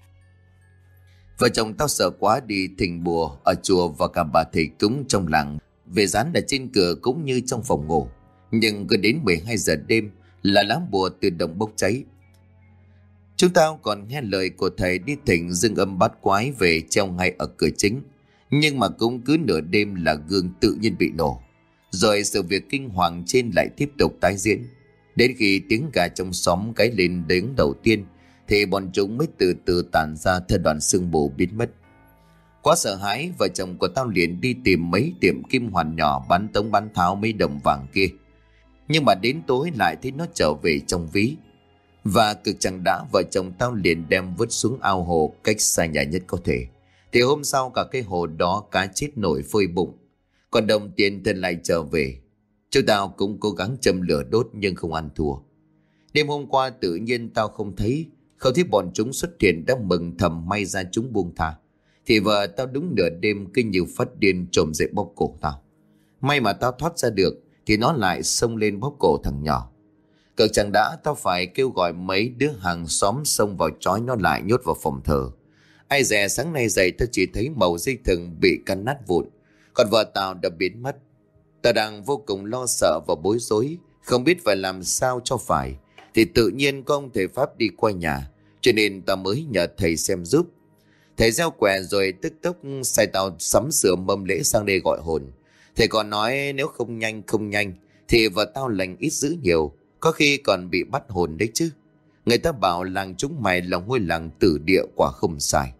Vợ chồng tao sợ quá đi thỉnh bùa ở chùa và cả bà thầy cúng trong làng về dán ở trên cửa cũng như trong phòng ngủ. Nhưng cứ đến mười hai giờ đêm là lá bùa tự động bốc cháy. Chúng tao còn nghe lời của thầy đi thỉnh dương âm bát quái về treo ngay ở cửa chính. Nhưng mà cũng cứ nửa đêm là gương tự nhiên bị nổ. Rồi sự việc kinh hoàng trên lại tiếp tục tái diễn. Đến khi tiếng gà trong xóm gáy lên đến đầu tiên thì bọn chúng mới từ từ tản ra theo đoàn sương mù biến mất. Quá sợ hãi, vợ chồng của tao liền đi tìm mấy tiệm kim hoàn nhỏ bán tống bán tháo mấy đồng vàng kia. Nhưng mà đến tối lại thấy nó trở về trong ví. Và cực chẳng đã, vợ chồng tao liền đem vứt xuống ao hồ cách xa nhà nhất có thể. Thì hôm sau cả cái hồ đó cá chết nổi phơi bụng. Còn đồng tiền thì lại trở về. Chúng tao cũng cố gắng châm lửa đốt nhưng không ăn thua. Đêm hôm qua tự nhiên tao không thấy Không thấy bọn chúng xuất hiện đã mừng thầm may ra chúng buông tha. Thì vợ tao đúng nửa đêm cứ như phát điên trồm dậy bóp cổ tao. May mà tao thoát ra được thì nó lại xông lên bóp cổ thằng nhỏ. Cực chẳng đã tao phải kêu gọi mấy đứa hàng xóm xông vào trói nó lại nhốt vào phòng thờ. Ai dè sáng nay dậy tao chỉ thấy màu dây thừng bị cắn nát vụn. Còn vợ tao đã biến mất. Tao đang vô cùng lo sợ và bối rối, không biết phải làm sao cho phải. Thì tự nhiên có ông thầy Pháp đi qua nhà, cho nên tao mới nhờ thầy xem giúp. Thầy gieo quẻ rồi tức tốc sai tao sắm sửa mâm lễ sang đây gọi hồn. Thầy còn nói nếu không nhanh không nhanh thì vợ tao lành ít dữ nhiều, có khi còn bị bắt hồn đấy chứ. Người ta bảo làng chúng mày là ngôi làng tử địa, quả không sai.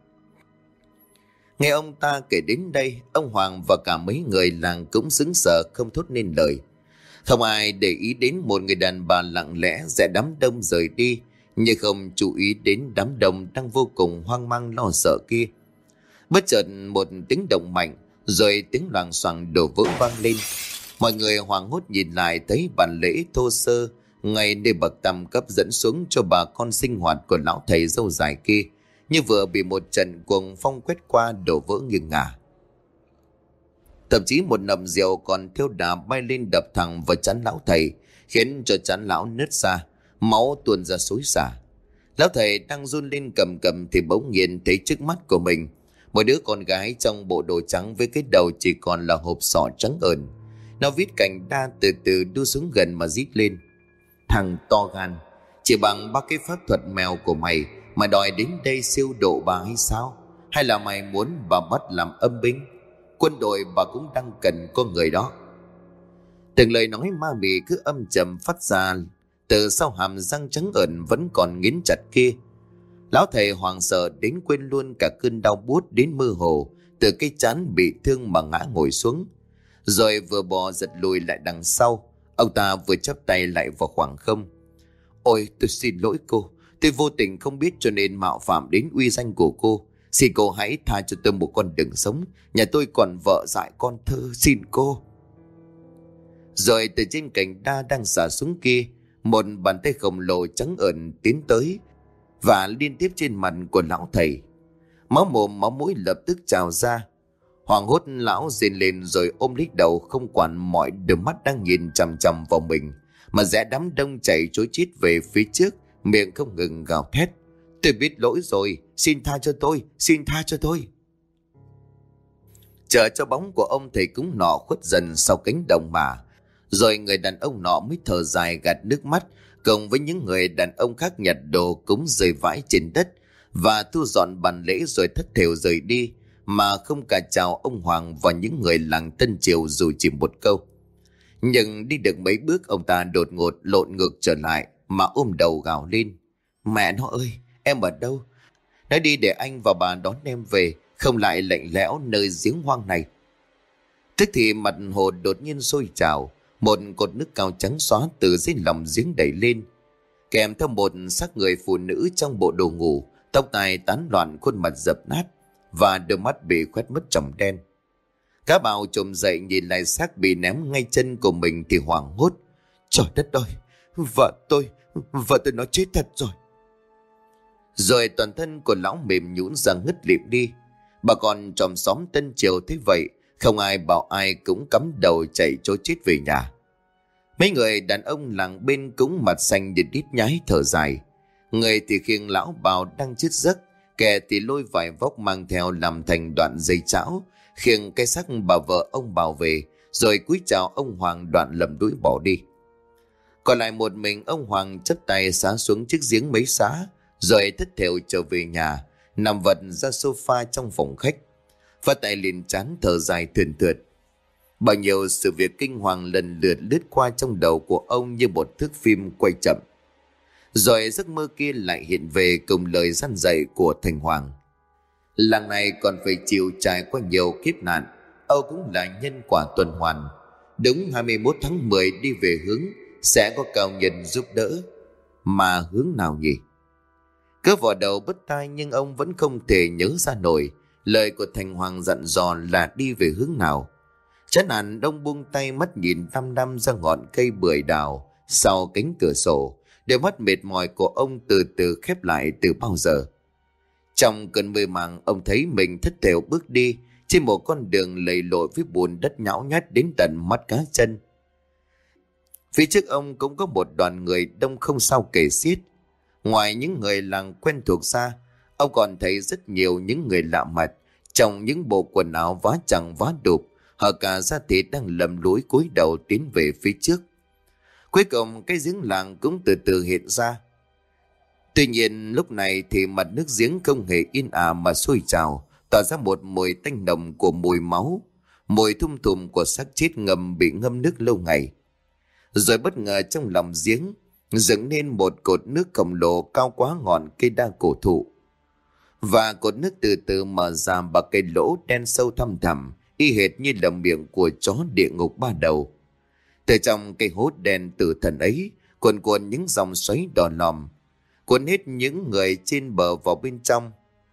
Nghe ông ta kể đến đây, ông Hoàng và cả mấy người làng cũng sững sờ không thốt nên lời. Không ai để ý đến một người đàn bà lặng lẽ rẽ đám đông rời đi, nhưng không chú ý đến đám đông đang vô cùng hoang mang lo sợ kia. Bất chợt một tiếng động mạnh, rồi tiếng loảng xoảng đổ vỡ vang lên. Mọi người hoảng hốt nhìn lại thấy bàn lễ thô sơ ngay nơi bậc tam cấp dẫn xuống cho bà con sinh hoạt của lão thầy râu dài kia, như vừa bị một trận cuồng phong quét qua đổ vỡ nghiêng ngả. Thậm chí một nầm rượu còn theo đà bay lên đập thẳng vào trán lão thầy, khiến cho trán lão nứt ra, máu tuôn ra xối xả. Lão thầy đang run lên cầm cầm thì bỗng nhiên thấy trước mắt của mình một đứa con gái trong bộ đồ trắng với cái đầu chỉ còn là hộp sọ trắng ẩn. Nó vít cành đa từ từ đu xuống gần mà rít lên: "Thằng to gan, chỉ bằng ba cái pháp thuật mèo của mày mà đòi đến đây siêu độ bà hay sao? Hay là mày muốn bà bắt làm âm binh? Quân đội bà cũng đang cần có người đó." Từng lời nói ma mị cứ âm trầm phát ra từ sau hàm răng trắng ẩn vẫn còn nghiến chặt kia. Lão thầy hoảng sợ đến quên luôn cả cơn đau buốt đến mơ hồ từ cái trán bị thương mà ngã ngồi xuống. Rồi vừa bò giật lùi lại đằng sau, ông ta vừa chắp tay lại vào khoảng không. Ôi, tôi xin lỗi cô, tôi vô tình không biết cho nên mạo phạm đến uy danh của cô. Xin cô hãy tha cho tôi một con đường sống, nhà tôi còn vợ dại con thơ, xin cô. Rồi từ trên cành đa đang xả xuống kia, một bàn tay khổng lồ trắng ợn tiến tới và liên tiếp trên mặt của lão thầy. Máu mồm máu mũi lập tức trào ra. Hoảng hốt lão rên lên rồi ôm lấy đầu, không quản mọi đôi mắt đang nhìn chằm chằm vào mình, mà rẽ đám đông chạy trối chít về phía trước, miệng không ngừng gào thét. Tôi biết lỗi rồi, xin tha cho tôi, xin tha cho tôi. Chờ cho bóng của ông thầy cúng nọ khuất dần sau cánh đồng mà, rồi người đàn ông nọ mới thở dài gạt nước mắt, cùng với những người đàn ông khác nhặt đồ cúng rơi vãi trên đất và thu dọn bàn lễ rồi thất thểu rời đi, mà không cả chào ông Hoàng và những người làng Tân Triều dù chỉ một câu. Nhưng đi được mấy bước, ông ta đột ngột lộn ngược trở lại mà ôm đầu gào lên. Mẹ nó ơi, em ở đâu? Nói đi để anh và bà đón em về, không lại lạnh lẽo nơi giếng hoang này. Tức thì mặt hồ đột nhiên sôi trào, một cột nước cao trắng xóa từ dưới lòng giếng đẩy lên, kèm theo một xác người phụ nữ trong bộ đồ ngủ, tóc tai tán loạn, khuôn mặt dập nát và đôi mắt bị khoét mất tròng đen. Cá bào trồm dậy nhìn lại xác bị ném ngay chân của mình thì hoảng hốt. Trời đất ơi, vợ tôi, vợ tôi nó chết thật rồi. Rồi toàn thân của lão mềm nhũn ra ngất lịm đi. Bà con trong xóm Tân Triều thấy vậy, không ai bảo ai cũng cắm đầu chạy trối chết về nhà. Mấy người đàn ông làng bên cũng mặt xanh như đít nhái thở dài. Người thì khiêng lão bào đang chết giấc, kẻ thì lôi vải vóc mang theo làm thành đoạn dây chảo, khiêng cái xác bà vợ ông bào về, rồi cúi chào ông Hoàng đoạn lầm đuổi bỏ đi. Còn lại một mình ông Hoàng chắp tay xá xuống chiếc giếng mấy xá, rồi thất thểu trở về nhà, nằm vật ra sofa trong phòng khách, phát tay liền trán thở dài thườn thượt. Bao nhiêu sự việc kinh hoàng lần lượt lướt qua trong đầu của ông như một thước phim quay chậm. Rồi giấc mơ kia lại hiện về cùng lời răn dạy của Thành Hoàng. Làng này còn phải chịu trải qua nhiều kiếp nạn, Âu cũng là nhân quả tuần hoàn. Đúng hai mươi mốt tháng mười đi về hướng sẽ có cao nhân giúp đỡ. Mà hướng nào nhỉ? Cứ vào đầu bất tai nhưng ông vẫn không thể nhớ ra nổi lời của Thành Hoàng dặn dò là đi về hướng nào. Chán hẳn đông buông tay mắt nhìn năm năm ra ngọn cây bưởi đào sau cánh cửa sổ. Đôi mắt mệt mỏi của ông từ từ khép lại từ bao giờ. Trong cơn mơ màng, ông thấy mình thất thểu bước đi trên một con đường lầy lội với bùn đất nhão nhát đến tận mắt cá chân. Phía trước ông cũng có một đoàn người đông không sao kể xiết. Ngoài những người làng quen thuộc ra, ông còn thấy rất nhiều những người lạ mặt trong những bộ quần áo vá chằng vá đụp, họ cả da thịt đang lầm lũi cúi đầu tiến về phía trước. Cuối cùng cái giếng làng cũng từ từ hiện ra. Tuy nhiên lúc này thì mặt nước giếng không hề yên ả mà sôi trào, tỏa ra một mùi tanh nồng của mùi máu, mùi thum thùm của xác chết ngầm bị ngâm nước lâu ngày. Rồi bất ngờ trong lòng giếng dựng nên một cột nước khổng lồ cao quá ngọn cây đa cổ thụ, và cột nước từ từ mở ra bằng cây lỗ đen sâu thăm thẳm, y hệt như là miệng của chó địa ngục ba đầu. Từ trong cây hố đen tử thần ấy cuồn cuộn những dòng xoáy đỏ lòm, cuốn hết những người trên bờ vào bên trong.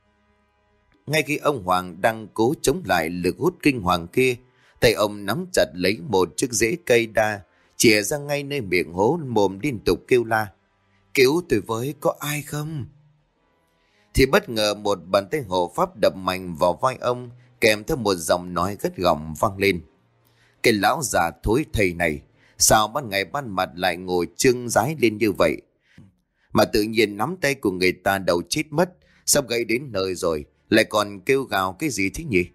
Ngay khi ông Hoàng đang cố chống lại lực hút kinh hoàng kia, tay ông nắm chặt lấy một chiếc rễ cây đa, chìa ra ngay nơi miệng hố, mồm liên tục kêu la: "Cứu tôi với, có ai không?" Thì bất ngờ một bàn tay hộ pháp đập mạnh vào vai ông, kèm theo một giọng nói gắt gỏng vang lên: "Cái lão già thối thầy này, sao ban ngày ban mặt lại ngồi trương rái lên như vậy? Mà tự nhiên nắm tay của người ta đầu chết mất, sắp gãy đến nơi rồi, lại còn kêu gào cái gì thế nhỉ?"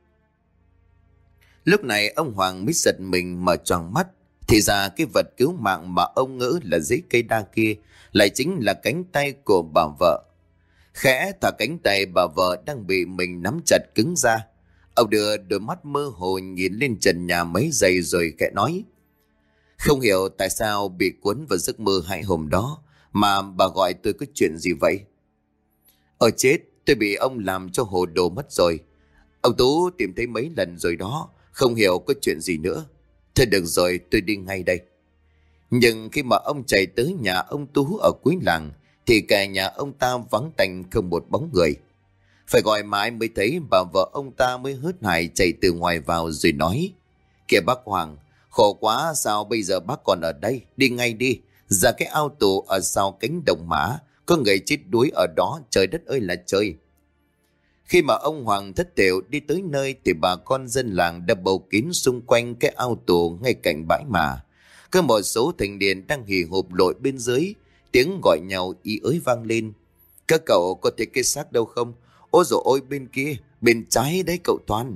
Lúc này ông Hoàng mới giật mình mở choàng mắt. Thì ra cái vật cứu mạng mà ông ngỡ là giấy cây đa kia lại chính là cánh tay của bà vợ. Khẽ thả cánh tay bà vợ đang bị mình nắm chặt cứng ra, ông đưa đôi mắt mơ hồ nhìn lên trần nhà mấy giây rồi khẽ nói: "Không hiểu tại sao bị cuốn vào giấc mơ hại hôm đó mà bà gọi tôi có chuyện gì vậy?" Ở chết, tôi bị ông làm cho hồ đồ mất rồi. Ông Tú tìm thấy mấy lần rồi đó, không hiểu có chuyện gì nữa. Thôi được rồi, tôi đi ngay đây. Nhưng khi mà ông chạy tới nhà ông Tú ở cuối làng, thì cả nhà ông ta vắng tanh không một bóng người. Phải gọi mãi mới thấy bà vợ ông ta mới hớt hải chạy từ ngoài vào rồi nói: Kìa bác Hoàng, khổ quá, sao bây giờ bác còn ở đây? Đi ngay đi, ra cái ao tù ở sau cánh đồng mã, có người chết đuối ở đó, trời đất ơi là trời. Khi mà ông Hoàng thất thểu đi tới nơi thì bà con dân làng đã bầu kín xung quanh cái ao tù ngay cạnh bãi mả. Có một số thành niên đang hì hục lội bên dưới, tiếng gọi nhau ý ới vang lên. Các cậu có thấy cái xác đâu không? Ôi dồi ôi, bên kia, bên trái đấy cậu Toàn.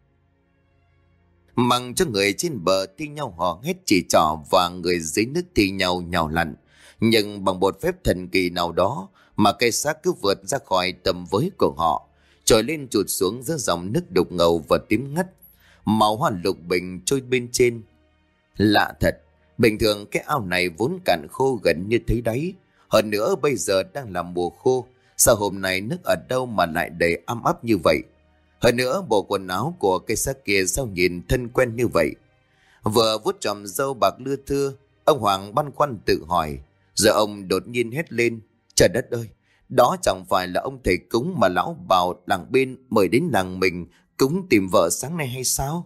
Mặc cho người trên bờ thi nhau hò hét chỉ trỏ và người dưới nước thi nhau nhào lặn. Nhưng bằng một phép thần kỳ nào đó mà cái xác cứ vượt ra khỏi tầm với của họ, trồi lên trụt xuống giữa dòng nước đục ngầu và tím ngắt, màu hoa lục bình trôi bên trên. Lạ thật, bình thường cái ao này vốn cạn khô gần như thấy đáy. Hơn nữa bây giờ đang là mùa khô, sao hôm nay nước ở đâu mà lại đầy ấm áp như vậy? Hơn nữa bộ quần áo của cây xác kia sao nhìn thân quen như vậy? Vừa vuốt tròm râu bạc lưa thưa, ông Hoàng băn khoăn tự hỏi. Rồi ông đột nhiên hét lên: Trời đất ơi, đó chẳng phải là ông thầy cúng mà lão bảo làng bên mời đến làng mình cúng tìm vợ sáng nay hay sao?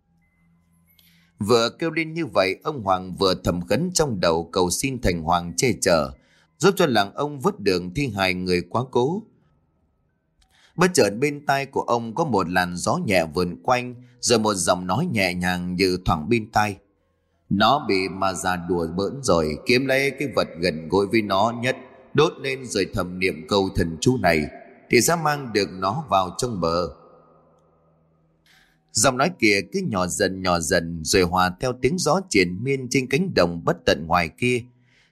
Vừa kêu lên như vậy, ông Hoàng vừa thầm khấn trong đầu cầu xin thành hoàng che chở, giúp cho làng ông vớt đường thi hài người quá cố. Bất chợt bên tai của ông có một làn gió nhẹ vườn quanh, rồi một giọng nói nhẹ nhàng như thoảng bên tai: Nó bị ma già đùa bỡn rồi, kiếm lấy cái vật gần gũi với nó nhất, đốt lên rồi thầm niệm câu thần chú này, thì sẽ mang được nó vào trong bờ. Giọng nói kia cứ nhỏ dần nhỏ dần, rồi hòa theo tiếng gió triền miên trên cánh đồng bất tận ngoài kia.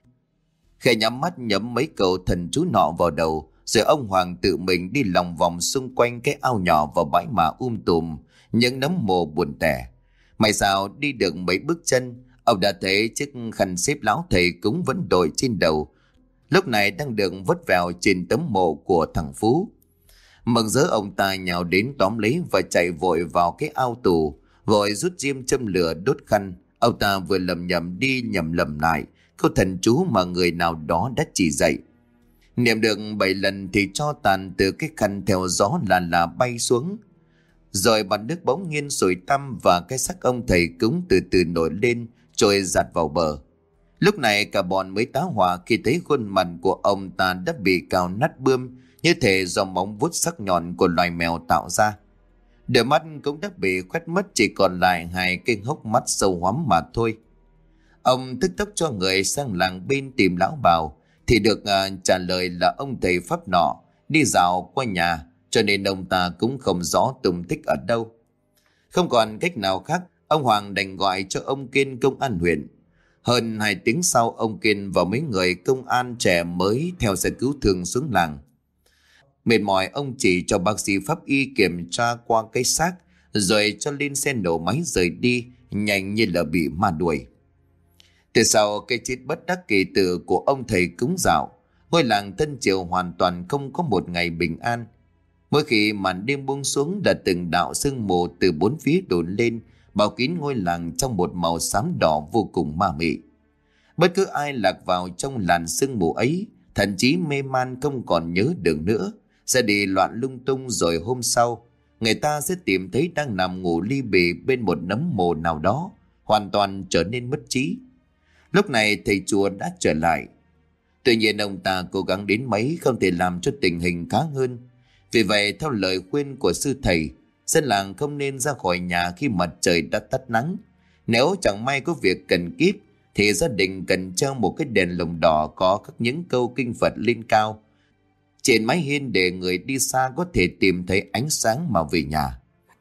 Khẽ nhắm mắt nhấm mấy câu thần chú nọ vào đầu, rồi ông Hoàng tự mình đi lòng vòng xung quanh cái ao nhỏ và bãi mả um tùm những nấm mồ buồn tẻ. May sao đi được mấy bước chân, ông đã thấy chiếc khăn xếp lão thầy cúng vẫn đội trên đầu, lúc này đang được vất vào trên tấm mộ của thằng Phú. Mừng rỡ ông ta nhào đến tóm lấy và chạy vội vào cái ao tù, vội rút diêm châm lửa đốt khăn. Ông ta vừa lầm nhầm đi nhầm lầm lại câu thần chú mà người nào đó đã chỉ dạy. Niệm được bảy lần thì cho tàn từ cái khăn theo gió là là bay xuống. Rồi mặt nước bỗng nhiên sủi tăm và cái xác ông thầy cúng từ từ nổi lên, trôi giạt vào bờ. Lúc này cả bọn mới tá hỏa khi thấy khuôn mặt của ông ta đã bị cào nát bươm, như thể do móng vuốt sắc nhọn của loài mèo tạo ra. Đôi mắt cũng đã bị khoét mất, chỉ còn lại hai cái hốc mắt sâu hoắm mà thôi. Ông tức tốc cho người sang làng bên tìm lão bào, thì được uh, trả lời là ông thầy pháp nọ đi dạo qua nhà, cho nên ông ta cũng không rõ tung tích ở đâu. Không còn cách nào khác, ông Hoàng đành gọi cho ông Kiên công an huyện. Hơn hai tiếng sau, ông Kiên và mấy người công an trẻ mới theo xe cứu thương xuống làng. Mệt mỏi, ông chỉ cho bác sĩ pháp y kiểm tra qua cái xác, rồi cho lên xe nổ máy rời đi, nhanh như là bị ma đuổi. Từ sau cái chết bất đắc kỳ tử của ông thầy cúng dạo, ngôi làng Tân Triều hoàn toàn không có một ngày bình an. Mỗi khi màn đêm buông xuống đã từng đạo sương mù từ bốn phía đổ lên, bao kín ngôi làng trong một màu xám đỏ vô cùng ma mị. Bất cứ ai lạc vào trong làn sương mù ấy, thậm chí mê man không còn nhớ được nữa, sẽ đi loạn lung tung, rồi hôm sau người ta sẽ tìm thấy đang nằm ngủ li bì bên một nấm mồ nào đó, hoàn toàn trở nên mất trí. Lúc này thầy chùa đã trở lại. Tuy nhiên ông ta cố gắng đến mấy không thể làm cho tình hình khá hơn. Vì vậy theo lời khuyên của sư thầy, dân làng không nên ra khỏi nhà khi mặt trời đã tắt nắng. Nếu chẳng may có việc cần kíp thì gia đình cần treo một cái đèn lồng đỏ có các những câu kinh Phật lên cao trên mái hiên, để người đi xa có thể tìm thấy ánh sáng mà về nhà.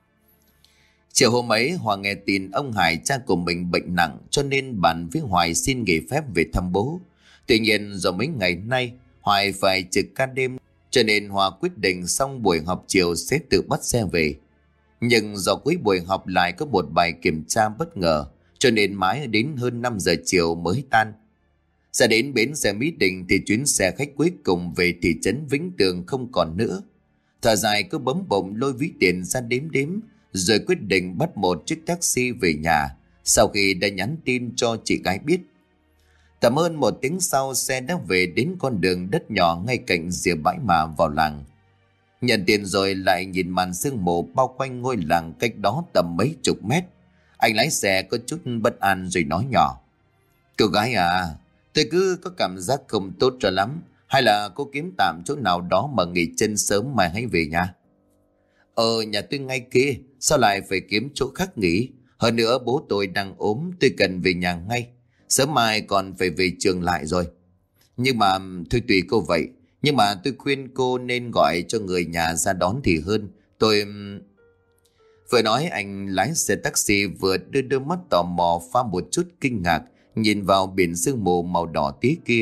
Chiều hôm ấy, Hoàng nghe tin ông Hải cha của mình bệnh nặng, cho nên bàn với Hoài xin nghỉ phép về thăm bố. Tuy nhiên do mấy ngày nay Hoài phải trực ca đêm, cho nên Hòa quyết định xong buổi họp chiều sẽ tự bắt xe về. Nhưng do cuối buổi họp lại có một bài kiểm tra bất ngờ, cho nên mãi đến hơn năm giờ chiều mới tan. Ra đến bến xe Mỹ Đình thì chuyến xe khách cuối cùng về thị trấn Vĩnh Tường không còn nữa. Thở dài cứ bấm bụng lôi ví tiền ra đếm đếm, rồi quyết định bắt một chiếc taxi về nhà sau khi đã nhắn tin cho chị gái biết. Tầm hơn một tiếng sau, xe đã về đến con đường đất nhỏ ngay cạnh rìa bãi mả vào làng. Nhận tiền rồi lại nhìn màn sương mù bao quanh ngôi làng cách đó tầm mấy chục mét. Anh lái xe có chút bất an rồi nói nhỏ: "Cô gái à, tôi cứ có cảm giác không tốt cho lắm. Hay là cô kiếm tạm chỗ nào đó mà nghỉ chân sớm mai hãy về nhà?" "Ờ, nhà tôi ngay kia, sao lại phải kiếm chỗ khác nghỉ? Hơn nữa bố tôi đang ốm, tôi cần về nhà ngay. Sớm mai còn phải về trường lại rồi." "Nhưng mà thôi tùy cô vậy. Nhưng mà tôi khuyên cô nên gọi cho người nhà ra đón thì hơn. Tôi..." Vừa nói anh lái xe taxi vừa đưa đôi mắt tò mò pha một chút kinh ngạc nhìn vào biển sương mù màu đỏ tí kia.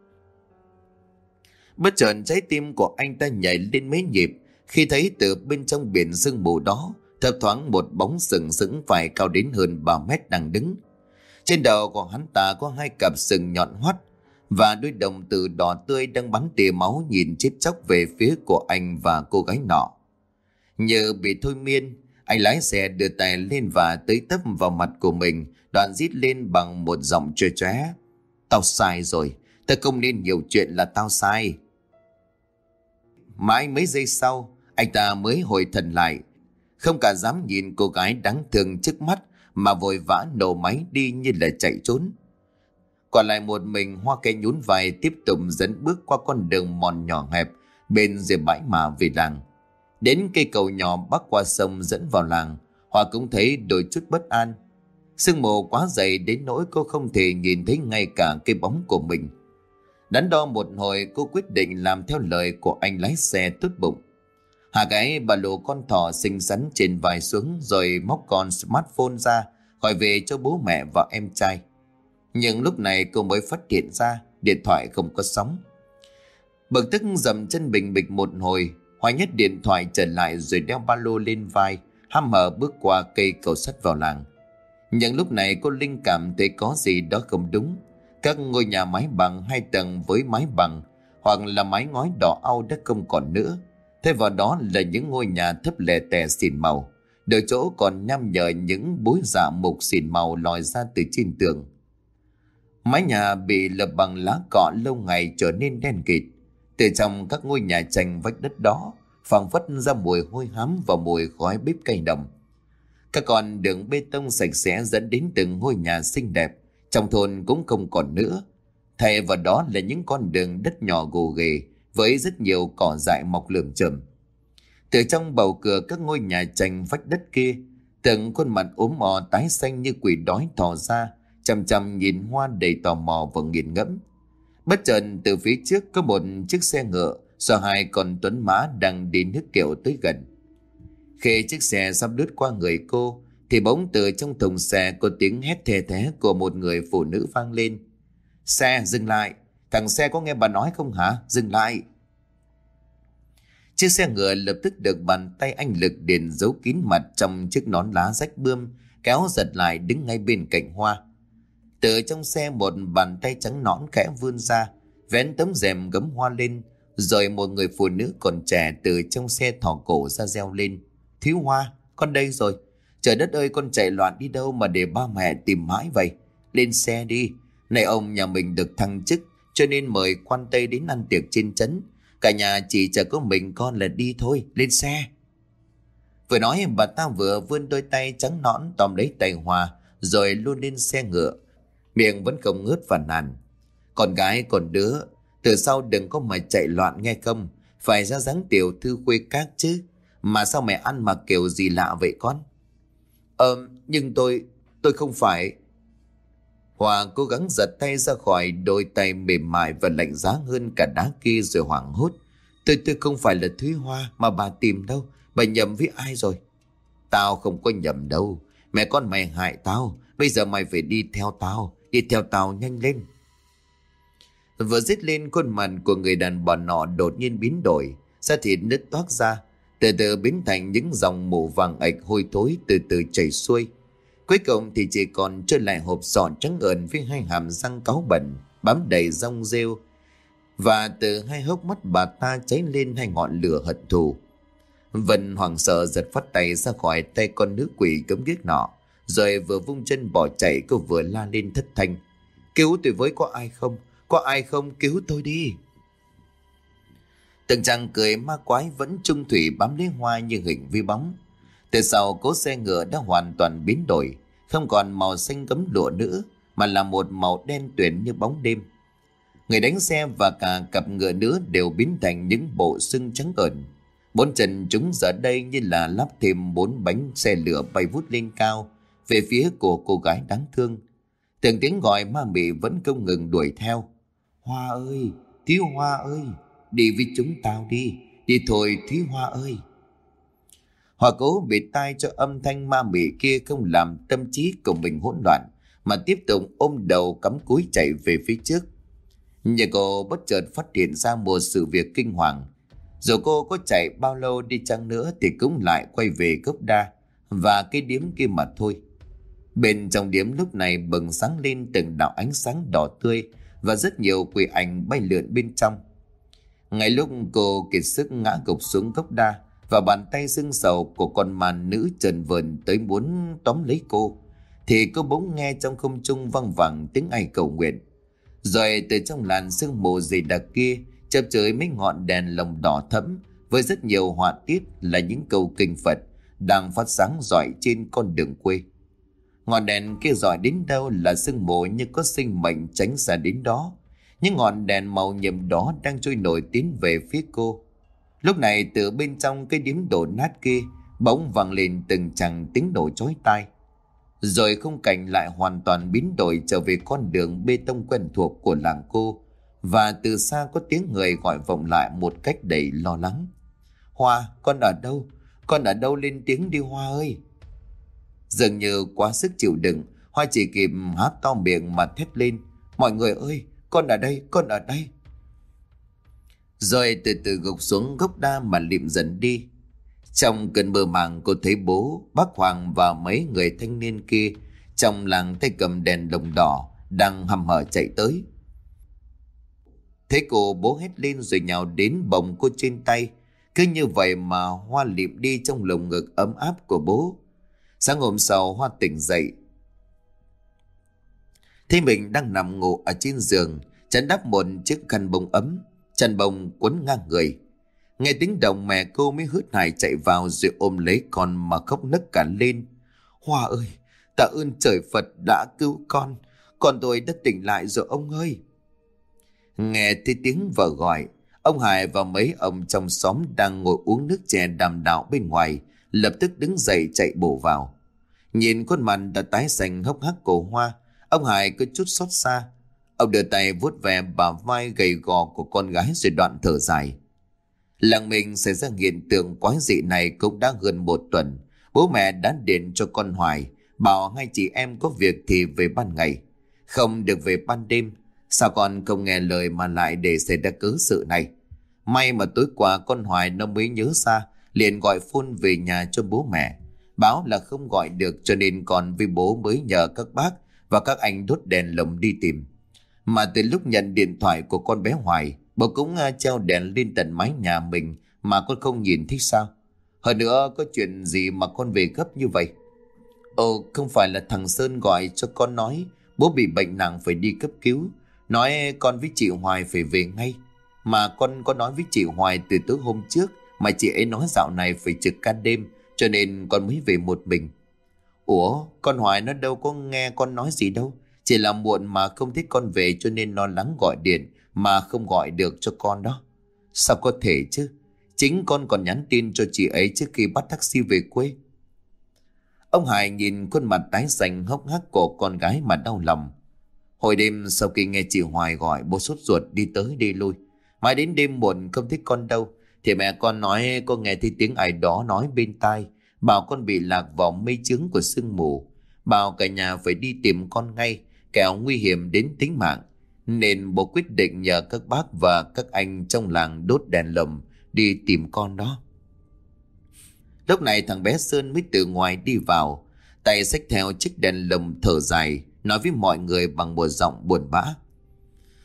Bất chợt trái tim của anh ta nhảy lên mấy nhịp khi thấy từ bên trong biển sương mù đó thấp thoáng một bóng sừng sững phải cao đến hơn ba mét đang đứng. Trên đầu của hắn ta có hai cặp sừng nhọn hoắt và đôi đồng tử đỏ tươi đang bắn tia máu nhìn chết chóc về phía của anh và cô gái nọ. Như bị thôi miên, anh lái xe đưa tay lên và tới tấp vào mặt của mình, đoạn rít lên bằng một giọng chua chóe: "Tao sai rồi, tao không nên nhiều chuyện, là tao sai." Mãi mấy giây sau, anh ta mới hồi thần lại, không cả dám nhìn cô gái đáng thương trước mắt mà vội vã nổ máy đi như là chạy trốn. Còn lại một mình Hoa cái nhún vai tiếp tục dẫn bước qua con đường mòn nhỏ hẹp bên rìa bãi mả về làng. Đến cây cầu nhỏ bắc qua sông dẫn vào làng, Hoa cũng thấy đôi chút bất an. Sương mù quá dày đến nỗi cô không thể nhìn thấy ngay cả cái bóng của mình. Đắn đo một hồi, cô quyết định làm theo lời của anh lái xe tốt bụng. Hạ cái ba lô con thỏ xinh xắn trên vai xuống rồi móc con smartphone ra gọi về cho bố mẹ và em trai. Nhưng lúc này cô mới phát hiện ra điện thoại không có sóng. Bực tức dầm chân bình bịch một hồi, Hoa nhét điện thoại trở lại rồi đeo ba lô lên vai, hăm hở bước qua cây cầu sắt vào làng. Nhưng lúc này cô linh cảm thấy có gì đó không đúng. Các ngôi nhà mái bằng hai tầng với mái bằng hoặc là mái ngói đỏ au đã không còn nữa. Thay vào đó là những ngôi nhà thấp lè tè xỉn màu, đôi chỗ còn nham nhở những búi dạ mục xỉn màu lòi ra từ trên tường. Mái nhà bị lợp bằng lá cọ lâu ngày trở nên đen kịt. Từ trong các ngôi nhà tranh vách đất đó phảng phất ra mùi hôi hám và mùi khói bếp cây đồng. Các con đường bê tông sạch sẽ dẫn đến từng ngôi nhà xinh đẹp trong thôn cũng không còn nữa. Thay vào đó là những con đường đất nhỏ gồ ghề với rất nhiều cỏ dại mọc lởm chởm. Từ trong bầu cửa các ngôi nhà tranh vách đất kia, từng khuôn mặt ốm mò tái xanh như quỷ đói thò ra, chằm chằm nhìn Hoa đầy tò mò và nghiền ngẫm. Bất chợt từ phía trước có một chiếc xe ngựa do hai con tuấn mã đang đi nước kiệu tới gần. Khi chiếc xe sắp lướt qua người cô thì bỗng từ trong thùng xe có tiếng hét thề thé của một người phụ nữ vang lên: "Xe dừng lại, thằng xe có nghe bà nói không hả? Dừng lại!" Chiếc xe ngựa lập tức được bàn tay anh Lực điền giấu kín mặt trong chiếc nón lá rách bươm, kéo giật lại đứng ngay bên cạnh Hoa. Từ trong xe một bàn tay trắng nõn khẽ vươn ra, vén tấm rèm gấm Hoa lên, rồi một người phụ nữ còn trẻ từ trong xe thò cổ ra reo lên: "Thiếu Hoa, con đây rồi. Trời đất ơi, con chạy loạn đi đâu mà để ba mẹ tìm mãi vậy? Lên xe đi. Này ông nhà mình được thăng chức cho nên mời quan tây đến ăn tiệc trên trấn. Cả nhà chỉ chờ có mình con là đi thôi, lên xe." Vừa nói bà ta vừa vươn đôi tay trắng nõn tóm lấy tay Hoa rồi luôn lên xe ngựa, miệng vẫn không ngớt phàn nàn: "Con gái con đứa, từ sau đừng có mà chạy loạn nghe không, phải ra dáng tiểu thư khuê các chứ, mà sao mẹ ăn mặc kiểu gì lạ vậy con?" Ờ, nhưng tôi, tôi không phải." Hoa cố gắng giật tay ra khỏi đôi tay mềm mại và lạnh giá hơn cả đá kia rồi hoảng hốt: Tôi tôi không phải là Thúy Hoa mà bà tìm đâu, bà nhầm với ai rồi?" "Tao không có nhầm đâu, mẹ con mày hại tao, bây giờ mày phải đi theo tao, đi theo tao nhanh lên." Vừa dứt lên, khuôn mặt của người đàn bà nọ đột nhiên biến đổi, da thịt nứt toác ra, từ từ biến thành những dòng mủ vàng ạch hôi thối từ từ chảy xuôi. Cuối cùng thì chỉ còn trơ lại hộp sọ trắng ợn với hai hàm răng cáu bẩn. bám đầy rong rêu, và từ hai hốc mắt bà ta cháy lên hai ngọn lửa hận thù. Vân hoảng sợ giật phát tay ra khỏi tay con nữ quỷ cấm ghiếc nọ, rồi vừa vung chân bỏ chạy, cô vừa la lên thất thanh: "Cứu tôi với, có ai không? Có ai không? Cứu tôi đi!" Từng chàng cười ma quái vẫn chung thủy bám lấy Hoa như hình vi bóng. Từ sau cỗ xe ngựa đã hoàn toàn biến đổi, không còn màu xanh gấm lụa nữa, mà là một màu đen tuyền như bóng đêm. Người đánh xe và cả cặp ngựa nữa đều biến thành những bộ xương trắng ẩn. Bốn chân chúng giờ đây như là lắp thêm bốn bánh xe lửa bay vút lên cao về phía của cô gái đáng thương. Từng tiếng gọi ma mị vẫn không ngừng đuổi theo: "Hoa ơi, Thúy Hoa ơi, đi với chúng tao đi, đi thôi Thúy Hoa ơi." Hoa cố bịt tai cho âm thanh ma mị kia không làm tâm trí của mình hỗn loạn, mà tiếp tục ôm đầu cắm cúi chạy về phía trước. Nhưng cô bất chợt phát hiện ra một sự việc kinh hoàng. Dù cô có chạy bao lâu đi chăng nữa thì cũng lại quay về gốc đa và cái điếm kia mà thôi. Bên trong điếm lúc này bừng sáng lên từng đạo ánh sáng đỏ tươi, và rất nhiều quỷ ảnh bay lượn bên trong. Ngay lúc cô kiệt sức ngã gục xuống gốc đa, và bàn tay sưng sầu của con ma nữ trần vờn tới muốn tóm lấy cô, thì cô bỗng nghe trong không trung vang vẳng tiếng ai cầu nguyện. Rồi từ trong làn sương mù dày đặc kia chớp chới mấy ngọn đèn lồng đỏ thẫm với rất nhiều họa tiết là những câu kinh Phật đang phát sáng rọi trên con đường quê. Ngọn đèn kia rọi đến đâu là sương mù như có sinh mệnh tránh xa đến đó. Những ngọn đèn màu nhiệm đó đang trôi nổi tiến về phía cô. Lúc này từ bên trong cái điếm đổ nát kia bỗng vang lên từng tràng tiếng nổ chói tai. Rồi khung cảnh lại hoàn toàn biến đổi trở về con đường bê tông quen thuộc của làng cô, và từ xa có tiếng người gọi vọng lại một cách đầy lo lắng: "Hoa, con ở đâu? Con ở đâu? Lên tiếng đi Hoa ơi!" Dường như quá sức chịu đựng, Hoa chỉ kịp há to miệng mà thét lên: "Mọi người ơi, con ở đây, con ở đây!" Rồi từ từ gục xuống gốc đa mà lịm dần đi. Trong cơn mơ màng, cô thấy bố, bác Hoàng và mấy người thanh niên kia trong làng tay cầm đèn lồng đỏ đang hăm hở chạy tới. Thấy cô, bố hét lên rồi nhào đến bồng cô trên tay. Cứ như vậy mà Hoa lịm đi trong lồng ngực ấm áp của bố. Sáng hôm sau, Hoa tỉnh dậy, thấy mình đang nằm ngủ ở trên giường, chăn đắp một chiếc khăn bông ấm, chăn bông quấn ngang người. Nghe tiếng động, mẹ cô mới hớt hải chạy vào rồi ôm lấy con mà khóc nấc cả lên: "Hoa ơi, tạ ơn trời Phật đã cứu con, con tôi đã tỉnh lại rồi ông ơi." Nghe thấy tiếng vợ gọi, ông Hải và mấy ông trong xóm đang ngồi uống nước chè đàm đạo bên ngoài lập tức đứng dậy chạy bổ vào. Nhìn khuôn mặt đã tái xanh hốc hác của Hoa, ông Hải có chút xót xa. Ông đưa tay vuốt ve bả vai gầy gò của con gái rồi đoạn thở dài: Làng mình xảy ra hiện tượng quái dị này cũng đã gần một tuần. Bố mẹ đã điện cho con Hoài, bảo hai chị em có việc thì về ban ngày, không được về ban đêm. Sao con không nghe lời mà lại để xảy ra cớ sự này? May mà tối qua con Hoài nó mới nhớ ra, liền gọi phone về nhà cho bố mẹ, báo là không gọi được, cho nên con với bố mới nhờ các bác và các anh đốt đèn lồng đi tìm. Mà từ lúc nhận điện thoại của con bé Hoài, bố cũng treo đèn lên tận mái nhà mình mà con không nhìn thấy sao? Hơn nữa, có chuyện gì mà con về gấp như vậy? Ồ, không phải là thằng Sơn gọi cho con nói bố bị bệnh nặng phải đi cấp cứu, nói con với chị Hoài phải về ngay. Mà con có nói với chị Hoài từ tối hôm trước, mà chị ấy nói dạo này phải trực ca đêm, cho nên con mới về một mình. Ủa, con Hoài nó đâu có nghe con nói gì đâu, chỉ là muộn mà không thích con về cho nên lo lắng gọi điện mà không gọi được cho con đó. Sao có thể chứ? Chính con còn nhắn tin cho chị ấy trước khi bắt taxi về quê. Ông Hải nhìn khuôn mặt tái xanh hốc hác của con gái mà đau lòng. Hồi đêm sau khi nghe chị Hoài gọi, bố sốt ruột đi tới đi lui. Mãi đến đêm muộn không thích con đâu, thì mẹ con nói có nghe thấy tiếng ai đó nói bên tai, bảo con bị lạc vào mây chướng của sương mù, bảo cả nhà phải đi tìm con ngay, kẻo nguy hiểm đến tính mạng. Nên bố quyết định nhờ các bác và các anh trong làng đốt đèn lồng đi tìm con đó. Lúc này thằng bé Sơn mới từ ngoài đi vào, tay xách theo chiếc đèn lồng thở dài, nói với mọi người bằng một giọng buồn bã.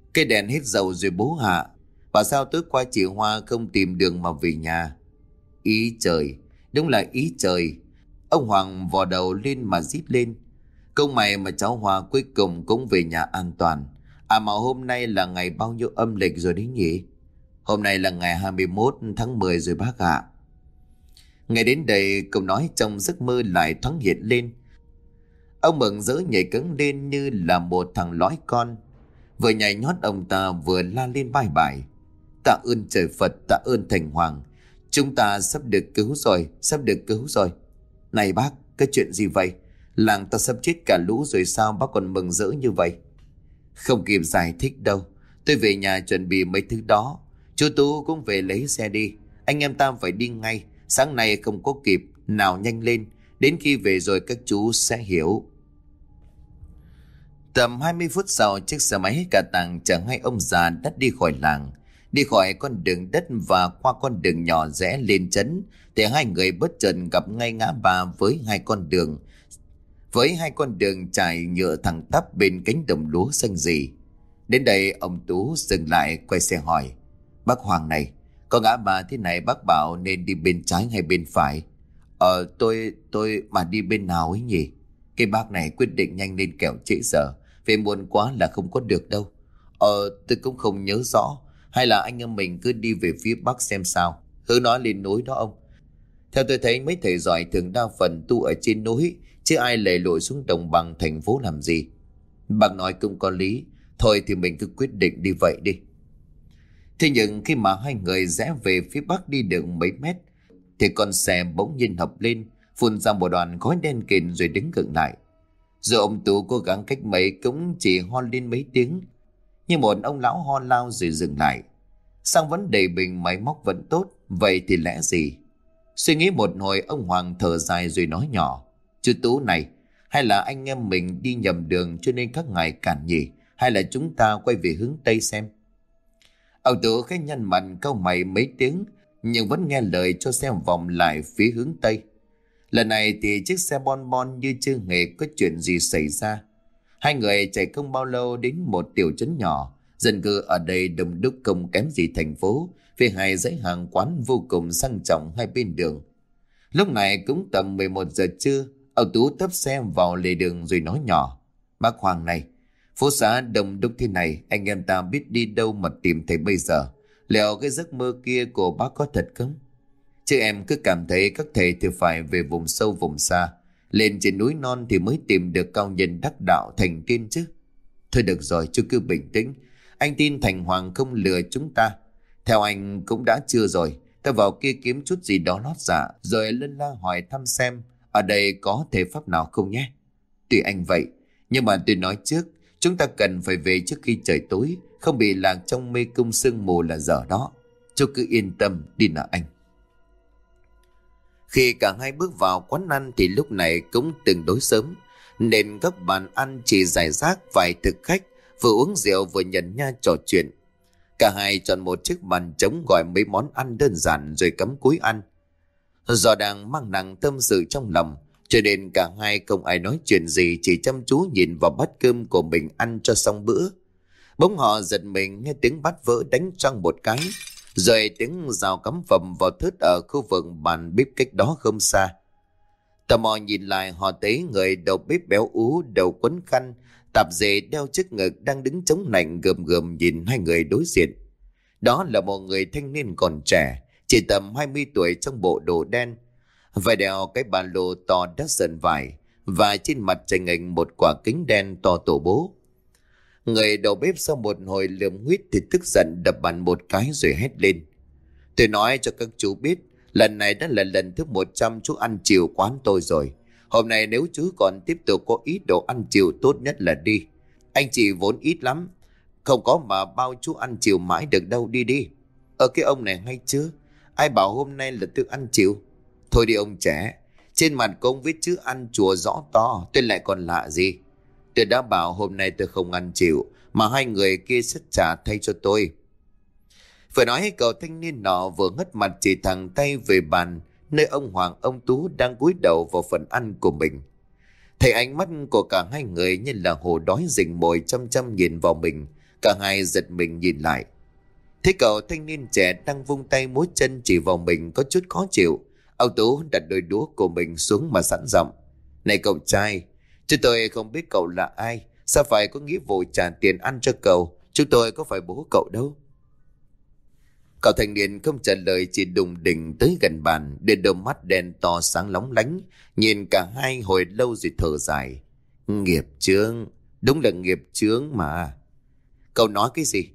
Cây đèn hết dầu rồi bố hạ. Bảo sao tối qua chị Hoa không tìm đường mà về nhà. Ý trời, đúng là ý trời. Ông Hoàng vò đầu lên mà rít lên. Công mày mà cháu Hoa cuối cùng cũng về nhà an toàn. À mà hôm nay là ngày bao nhiêu âm lịch rồi đấy nhỉ? Hôm nay là ngày hai mươi mốt tháng mười rồi bác ạ. Ngày đến đây câu nói trong giấc mơ lại thoáng hiện lên. Ông mừng rỡ nhảy cẫng lên như là một thằng lõi con. Vừa nhảy nhót ông ta vừa la lên bài bài. Tạ ơn trời Phật, tạ ơn Thành Hoàng. Chúng ta sắp được cứu rồi, sắp được cứu rồi. Này bác, cái chuyện gì vậy? Làng ta sắp chết cả lũ rồi sao bác còn mừng rỡ như vậy? Không kịp giải thích đâu. Tôi về nhà chuẩn bị mấy thứ đó. Chú Tú cũng về lấy xe đi. Anh em ta phải đi ngay. Sáng nay không có kịp. Nào nhanh lên. Đến khi về rồi các chú sẽ hiểu. Tầm hai mươi phút sau, chiếc xe máy cả tàng chở hai ông già đã đi khỏi làng. Đi khỏi con đường đất và qua con đường nhỏ rẽ lên trấn, thì hai người bất chợt gặp ngay ngã ba với hai con đường. Với hai con đường trải nhựa thẳng tắp bên cánh đồng lúa xanh rì. Đến đây ông Tú dừng lại quay xe hỏi. Bác Hoàng này, có ngã ba thế này bác bảo nên đi bên trái hay bên phải? Ờ tôi, tôi mà đi bên nào ấy nhỉ? Cái bác này quyết định nhanh lên kẻo trễ giờ. Về muộn quá là không có được đâu. Ờ tôi cũng không nhớ rõ. Hay là anh em mình cứ đi về phía bắc xem sao. Hướng nói lên núi đó ông. Theo tôi thấy mấy thầy giỏi thường đa phần tu ở trên núi, chứ ai lầy lội xuống đồng bằng thành phố làm gì. Bác nói cũng có lý. Thôi thì mình cứ quyết định đi vậy đi. Thế nhưng khi mà hai người rẽ về phía bắc đi được mấy mét, thì con xe bỗng nhiên hập lên, phun ra một đoàn khói đen kịt rồi đứng khựng lại. Rồi ông Tú cố gắng cách mấy cũng chỉ ho lên mấy tiếng, như một ông lão ho lao rồi dừng lại. Xăng vẫn đầy bình, máy móc vẫn tốt, vậy thì lẽ gì? Suy nghĩ một hồi, ông Hoàng thở dài rồi nói nhỏ. Chú Tú này, hay là anh em mình đi nhầm đường cho nên các ngài cản nhỉ? Hay là chúng ta quay về hướng Tây xem? Ông Tú khẽ nhăn mặt cau mày mấy tiếng, nhưng vẫn nghe lời cho xe vòng lại phía hướng Tây. Lần này thì chiếc xe bon bon như chưa hề có chuyện gì xảy ra. Hai người chạy không bao lâu đến một tiểu trấn nhỏ. Dân cư ở đây đông đúc không kém gì thành phố, vì hai dãy hàng quán vô cùng sang trọng hai bên đường. Lúc này cũng tầm mười một giờ trưa, ông Tú tấp xe vào lề đường rồi nói nhỏ. Bác Hoàng này, phố xá đông đúc thế này, anh em ta biết đi đâu mà tìm thấy bây giờ? Liệu cái giấc mơ kia của bác có thật không? Chứ em cứ cảm thấy các thầy thì phải về vùng sâu vùng xa, lên trên núi non thì mới tìm được cao nhân đắc đạo thành tiên chứ. Thôi được rồi, chú cứ bình tĩnh. Anh tin Thành Hoàng không lừa chúng ta. Theo anh cũng đã chưa rồi. Ta vào kia kiếm chút gì đó lót dạ, rồi lên la hỏi thăm xem ở đây có thể pháp nào không nhé. Tùy anh vậy, nhưng mà tôi nói trước, chúng ta cần phải về trước khi trời tối, không bị lạc trong mê cung sương mù là dở đó. Chú cứ yên tâm đi nào anh. Khi cả hai bước vào quán ăn thì lúc này cũng tương đối sớm, nên các bàn ăn chỉ rải rác vài thực khách vừa uống rượu vừa nhần nha trò chuyện. Cả hai chọn một chiếc bàn trống gọi mấy món ăn đơn giản rồi cắm cúi ăn. Do đang mang nặng tâm sự trong lòng, cho nên cả hai không ai nói chuyện gì, chỉ chăm chú nhìn vào bát cơm của mình ăn cho xong bữa. Bỗng họ giật mình nghe tiếng bát vỡ đánh choang một cái, rồi tiếng rào cắm phẩm vào thớt ở khu vực bàn bếp cách đó không xa. Tò mò nhìn lại, họ thấy người đầu bếp béo ú, đầu quấn khăn, tạp dề đeo trước ngực đang đứng chống nạnh gườm gườm nhìn hai người đối diện. Đó là một người thanh niên còn trẻ, chỉ tầm hai mươi tuổi, trong bộ đồ đen, vai đeo cái ba lô to đắt sần vải, và trên mặt trành ngành một quả kính đen to tổ bố. Người đầu bếp sau một hồi lườm huýt thì tức giận đập bàn một cái rồi hét lên. Tôi nói cho các chú biết, lần này đã là lần thứ một trăm chú ăn chiều quán tôi rồi. Hôm nay nếu chú còn tiếp tục có ý đồ ăn chiều, tốt nhất là đi. Anh chị vốn ít lắm, không có mà bao chú ăn chiều mãi được đâu, đi đi. Ở cái ông này hay chưa? Ai bảo hôm nay là tôi ăn chiều? Thôi đi ông trẻ, trên mặt của ông viết chữ ăn chùa rõ to, tôi lại còn lạ gì? Tôi đã bảo hôm nay tôi không ăn chiều, mà hai người kia sẽ trả thay cho tôi. Vừa nói cậu thanh niên nọ vừa ngất mặt chỉ thẳng tay về bàn nơi ông Hoàng ông Tú đang cúi đầu vào phần ăn của mình. Thấy ánh mắt của cả hai người như là hồ đói rình mồi chăm chăm nhìn vào mình, Cả hai giật mình nhìn lại. Thấy cậu thanh niên trẻ đang vung tay múa chân chỉ vào mình có chút khó chịu. Ông Tú đặt đôi đũa của mình xuống mà sẵn giọng: "Này cậu trai, chúng tôi không biết cậu là ai, sao phải có nghĩa vụ trả tiền ăn cho cậu, chúng tôi có phải bố cậu đâu." Cậu thanh niên không trả lời, chỉ đùng đỉnh tới gần bàn, để đôi mắt đen to sáng lóng lánh, nhìn cả hai hồi lâu rồi thở dài: "Nghiệp chướng, đúng là nghiệp chướng mà." "Cậu nói cái gì?"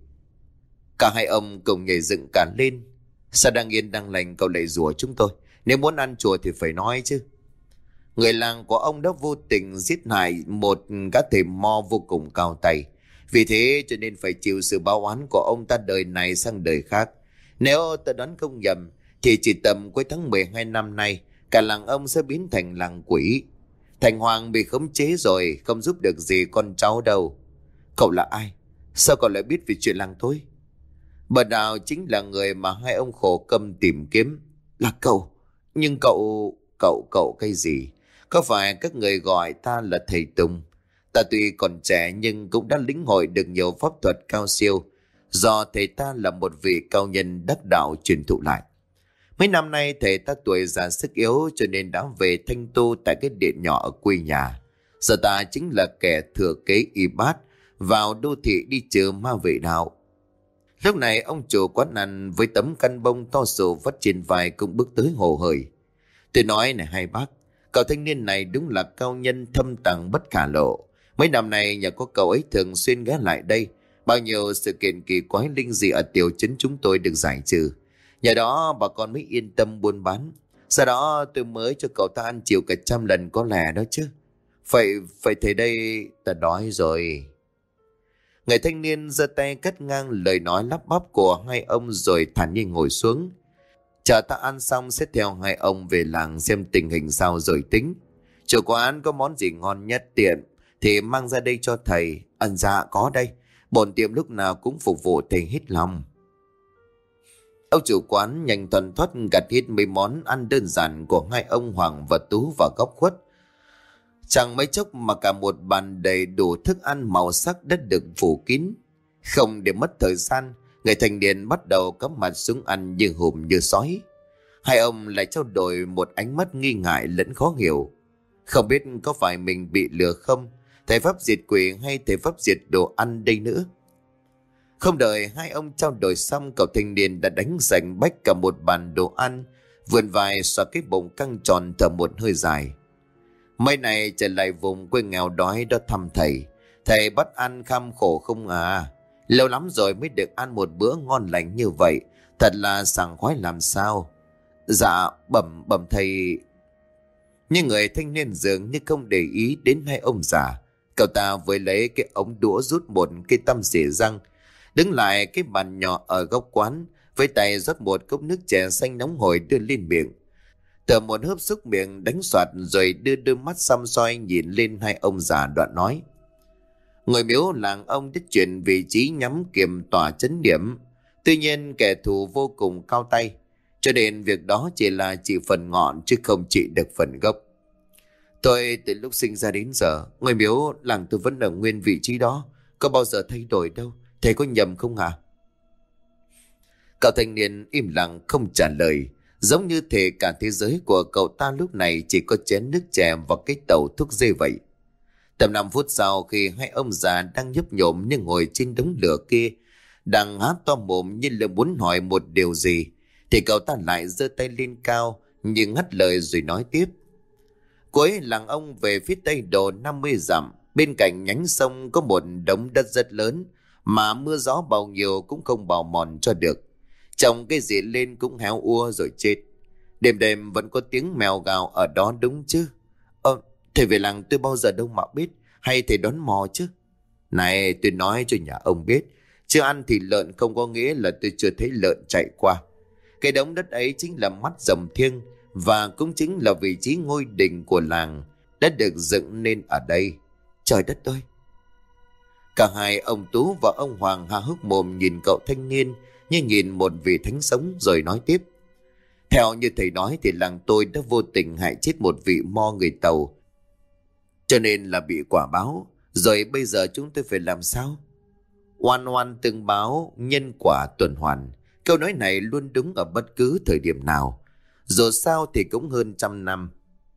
Cả hai ông cùng nhảy dựng cả lên. "Sao đang yên đang lành cậu lại rủa chúng tôi? Nếu muốn ăn chùa thì phải nói chứ." Người làng của ông đã vô tình giết hại một gã thầy mo vô cùng cao tay, vì thế cho nên phải chịu sự báo oán của ông ta đời này sang đời khác. Nếu ta đoán không nhầm thì chỉ tầm cuối tháng mười hai năm nay, cả làng ông sẽ biến thành làng quỷ. Thành Hoàng bị khống chế rồi, không giúp được gì con cháu đâu. "Cậu là ai? Sao cậu lại biết về chuyện làng tôi?" Bà Đào chính là người mà hai ông khổ câm tìm kiếm. "Là cậu? Nhưng cậu... cậu cậu cái gì? Có phải các người gọi ta là thầy Tùng? Ta tuy còn trẻ nhưng cũng đã lĩnh hội được nhiều pháp thuật cao siêu, do thầy ta là một vị cao nhân đắc đạo truyền thụ lại. Mấy năm nay thầy ta tuổi già sức yếu cho nên đã về thanh tu tại cái điện nhỏ ở quê nhà. Giờ ta chính là kẻ thừa kế y bát, vào đô thị đi trừ ma vệ đạo." Lúc này ông chủ quán ăn với tấm khăn bông to sù vắt trên vai cũng bước tới hồ hởi. "Tôi nói này hai bác, cậu thanh niên này đúng là cao nhân thâm tàng bất khả lộ. Mấy năm nay nhờ có cậu ấy thường xuyên ghé lại đây, bao nhiêu sự kiện kỳ quái linh dị ở tiểu trấn chúng tôi được giải trừ. Nhờ đó bà con mới yên tâm buôn bán. Sau đó tôi mới cho cậu ta ăn chiều cả trăm lần có lẽ đó chứ. Phải, phải thế đây, ta đói rồi." Người thanh niên giơ tay cắt ngang lời nói lắp bắp của hai ông rồi thản nhiên ngồi xuống. Chờ ta ăn xong sẽ theo hai ông về làng xem tình hình sao rồi tính. "Chủ quán có món gì ngon nhất tiện thì mang ra đây cho thầy." "Ẩn dạ có đây, bổn tiệm lúc nào cũng phục vụ thầy hết lòng." Ông chủ quán nhanh thuần thoát gặt hết mấy món ăn đơn giản của hai ông Hoàng và Tú vào góc khuất. Chẳng mấy chốc mà cả một bàn đầy đủ thức ăn màu sắc đã được phủ kín. Không để mất thời gian, người thanh niên bắt đầu cắm mặt xuống ăn như hùm như sói. Hai ông lại trao đổi một ánh mắt nghi ngại lẫn khó hiểu. Không biết có phải mình bị lừa không, thầy pháp diệt quỷ hay thầy pháp diệt đồ ăn đây nữa. Không đợi hai ông trao đổi xong, cậu thanh niên đã đánh giành bách cả một bàn đồ ăn, vươn vai xoa cái bụng căng tròn thở một hơi dài. Mấy này trở lại vùng quê nghèo đói đó thăm thầy. Thầy bắt ăn kham khổ không à. Lâu lắm rồi mới được ăn một bữa ngon lành như vậy, thật là sảng khoái làm sao. "Dạ bẩm bẩm thầy." Nhưng người thanh niên dường như không để ý đến hai ông già. Cậu ta với lấy cái ống đũa rút một cái tăm xỉa răng, đứng lại cái bàn nhỏ ở góc quán, với tay rót một cốc nước chè xanh nóng hổi đưa lên miệng. Tờ một hớp xúc miệng đánh soạt rồi đưa đôi mắt xăm soi nhìn lên hai ông già, đoạn nói: "Ngôi miếu làng ông đã chuyển vị trí nhắm kiềm tỏa chấn điểm. Tuy nhiên kẻ thù vô cùng cao tay, cho nên việc đó chỉ là chỉ phần ngọn chứ không trị được phần gốc. Tôi từ lúc sinh ra đến giờ, ngôi miếu làng tôi vẫn ở nguyên vị trí đó, có bao giờ thay đổi đâu. Thầy có nhầm không hả?" Cậu thanh niên im lặng không trả lời, giống như thể cả thế giới của cậu ta lúc này chỉ có chén nước chè và cái tàu thuốc dê vậy. Tầm năm phút sau, khi hai ông già đang nhấp nhổm nhưng ngồi trên đống lửa kia, đang há to mồm như là muốn hỏi một điều gì, thì cậu ta lại giơ tay lên cao như ngắt lời rồi nói tiếp: "Cuối làng ông về phía tây độ năm mươi dặm, bên cạnh nhánh sông có một đống đất rất lớn, mà mưa gió bao nhiêu cũng không bào mòn cho được. Trồng cái gì lên cũng héo úa rồi chết. Đêm đêm vẫn có tiếng mèo gào ở đó đúng chứ?" "Ờ, thầy về làng tôi bao giờ đâu mà biết, hay thầy đón mò chứ?" "Này, tôi nói cho nhà ông biết, chưa ăn thịt lợn không có nghĩa là tôi chưa thấy lợn chạy qua. Cái đống đất ấy chính là mắt rồng thiêng, và cũng chính là vị trí ngôi đình của làng đã được dựng nên ở đây. Trời đất ơi!" Cả hai ông Tú và ông Hoàng há hốc mồm nhìn cậu thanh niên như nhìn một vị thánh sống, rồi nói tiếp: "Theo như thầy nói thì làng tôi đã vô tình hại chết một vị mo người Tàu, cho nên là bị quả báo. Rồi bây giờ chúng tôi phải làm sao?" Oan oan tương báo, nhân quả tuần hoàn. Câu nói này luôn đúng ở bất cứ thời điểm nào. Dù sao thì cũng hơn trăm năm.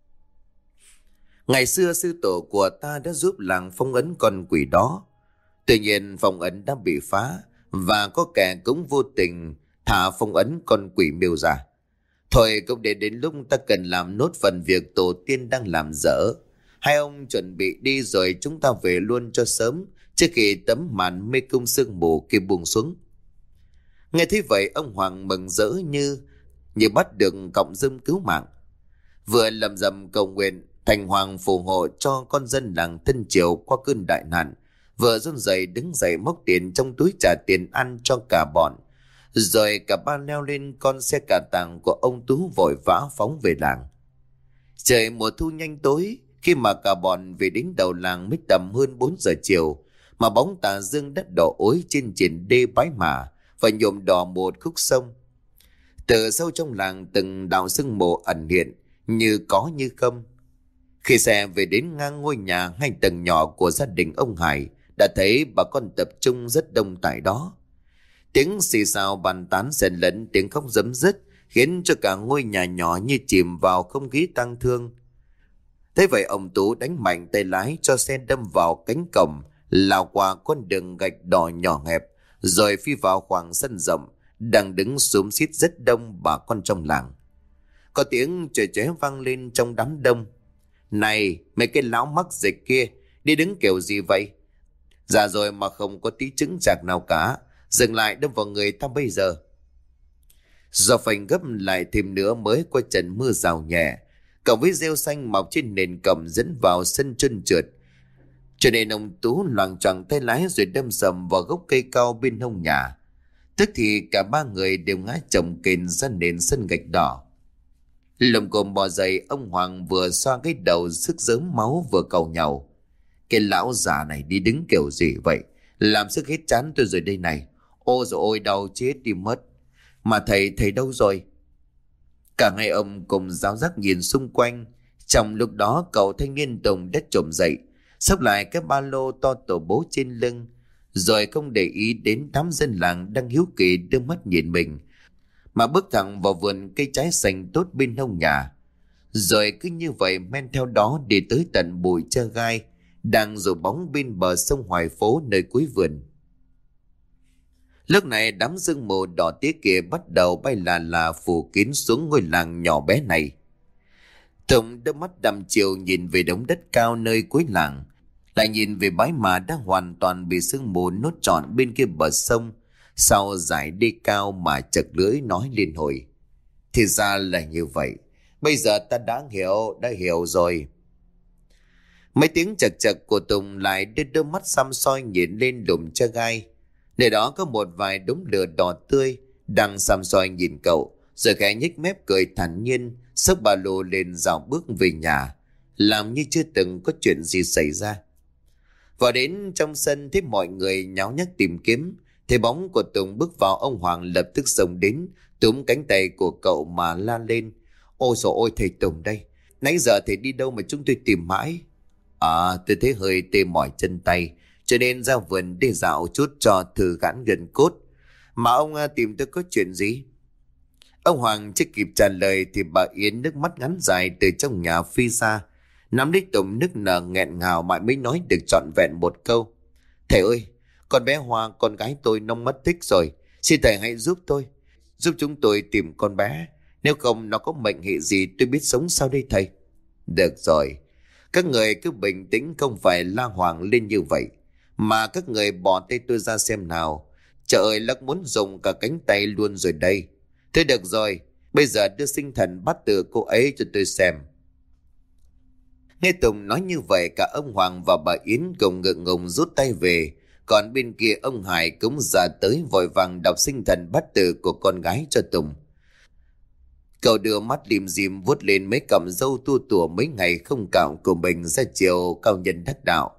Ngày xưa sư tổ của ta đã giúp làng phong ấn con quỷ đó. Tuy nhiên phong ấn đã bị phá, và có kẻ cũng vô tình thả phong ấn con quỷ miêu ra. Thôi cũng để đến lúc ta cần làm nốt phần việc tổ tiên đang làm dở. Hai ông chuẩn bị đi rồi chúng ta về luôn cho sớm, trước khi tấm màn mê cung sương mù kia buông xuống. Nghe thấy vậy ông Hoàng mừng rỡ như như bắt được cọng dâm cứu mạng. Vừa lầm rầm cầu nguyện thành hoàng phù hộ cho con dân làng Tân Triều qua cơn đại nạn, vừa run rẩy đứng dậy móc tiền trong túi trả tiền ăn cho cả bọn. Rồi cả ba leo lên con xe cà tàng của ông Tú vội vã phóng về làng. Trời mùa thu nhanh tối, khi mà cả bọn về đến đầu làng mới tầm hơn bốn giờ chiều, mà bóng tà dương đất đỏ ối trên triển đê Bái Mả và nhuộm đỏ một khúc sông. Từ sâu trong làng từng đạo sương mù ẩn hiện, như có như không. Khi xe về đến ngang ngôi nhà hai tầng nhỏ của gia đình ông Hải, đã thấy bà con tập trung rất đông tại đó. Tiếng xì xào bàn tán xen lẫn tiếng khóc rấm rứt, khiến cho cả ngôi nhà nhỏ như chìm vào không khí tang thương. Thế vậy ông Tú đánh mạnh tay lái cho xe đâm vào cánh cổng, lao qua con đường gạch đỏ nhỏ hẹp, rồi phi vào khoảng sân rộng đang đứng xúm xít rất đông bà con trong làng. Có tiếng chửi chóe vang lên trong đám đông. Này, mấy cái lão mắc dịch kia, đi đứng kiểu gì vậy? Già rồi mà không có tí chứng chạc nào cả, dừng lại đâm vào người ta bây giờ. Do phanh gấp lại thêm nữa mới qua trận mưa rào nhẹ, cộng với rêu xanh mọc trên nền cẩm dẫn vào sân trơn trượt, cho nên ông Tú loạng choạng tay lái rồi đâm sầm vào gốc cây cao bên hông nhà. Tức thì cả ba người đều ngã chồng kềnh ra nền sân gạch đỏ. Lồng cồm bò dậy, ông Hoàng vừa xoa cái đầu sức rớm máu vừa cầu nhau. Cái lão già này đi đứng kiểu gì vậy? Làm sức hết chán tôi rồi đây này. Ôi dồi ôi, đau chết đi mất. Mà thầy, thầy đâu rồi? Cả hai ông cùng giáo giác nhìn xung quanh. Trong lúc đó cậu thanh niên Tùng đã trồm dậy, xốc lại cái ba lô to tổ bố trên lưng, rồi không để ý đến đám dân làng đang hiếu kỳ đưa mắt nhìn mình, mà bước thẳng vào vườn cây trái xanh tốt bên hông nhà. Rồi cứ như vậy men theo đó đi tới tận bụi tre gai đang rủ bóng bên bờ sông Hoài Phố nơi cuối vườn. Lúc này đám sương mù đỏ tía kia bắt đầu bay là là phủ kín xuống ngôi làng nhỏ bé này. Tùng đôi mắt đăm chiều nhìn về đống đất cao nơi cuối làng, lại nhìn về bãi mả đang hoàn toàn bị sương mù nốt trọn bên kia bờ sông, sau dải đê cao mà chật lưỡi nói liên hồi. Thì ra là như vậy, bây giờ ta đã hiểu, đã hiểu rồi. Mấy tiếng chật chật của Tùng lại đưa đôi mắt xăm soi nhìn lên lùm tre gai. Nơi đó có một vài đống lửa đỏ tươi đang xăm soi nhìn cậu, rồi khẽ nhếch mép cười thản nhiên, xốc ba lô lên dạo bước về nhà, làm như chưa từng có chuyện gì xảy ra. Vào đến trong sân thấy mọi người nháo nhác tìm kiếm, thấy bóng của Tùng bước vào, ông Hoàng lập tức xông đến, túm cánh tay của cậu mà la lên. Ôi dồi ôi, thầy Tùng đây, nãy giờ thầy đi đâu mà chúng tôi tìm mãi? À, tôi thấy hơi tê mỏi chân tay, cho nên ra vườn để dạo chút cho thư giãn gân cốt. Mà ông tìm tôi có chuyện gì? Ông Hoàng chưa kịp trả lời thì bà Yến nước mắt ngắn dài từ trong nhà phi ra, nắm lấy Tùng nức nở nghẹn ngào mãi mới nói được trọn vẹn một câu. Thầy ơi, con bé Hoa, con gái tôi nó mất tích rồi, xin thầy hãy giúp tôi, giúp chúng tôi tìm con bé, nếu không nó có mệnh hệ gì tôi biết sống sao đây thầy. Được rồi, các người cứ bình tĩnh, không phải la hoàng lên như vậy, mà các người bỏ tay tôi ra xem nào. Trời ơi, lắc muốn dùng cả cánh tay luôn rồi đây. Thế được rồi, bây giờ đưa sinh thần bắt từ cô ấy cho tôi xem. Nghe Tùng nói như vậy, cả ông Hoàng và bà Yến cùng ngượng ngùng rút tay về. Còn bên kia ông Hải cũng ra tới vội vàng đọc sinh thần bắt từ của con gái cho Tùng. Cậu đưa mắt lim dim vuốt lên mấy cọng râu tua tủa mấy ngày không cạo của mình ra chiều cao nhân đắc đạo.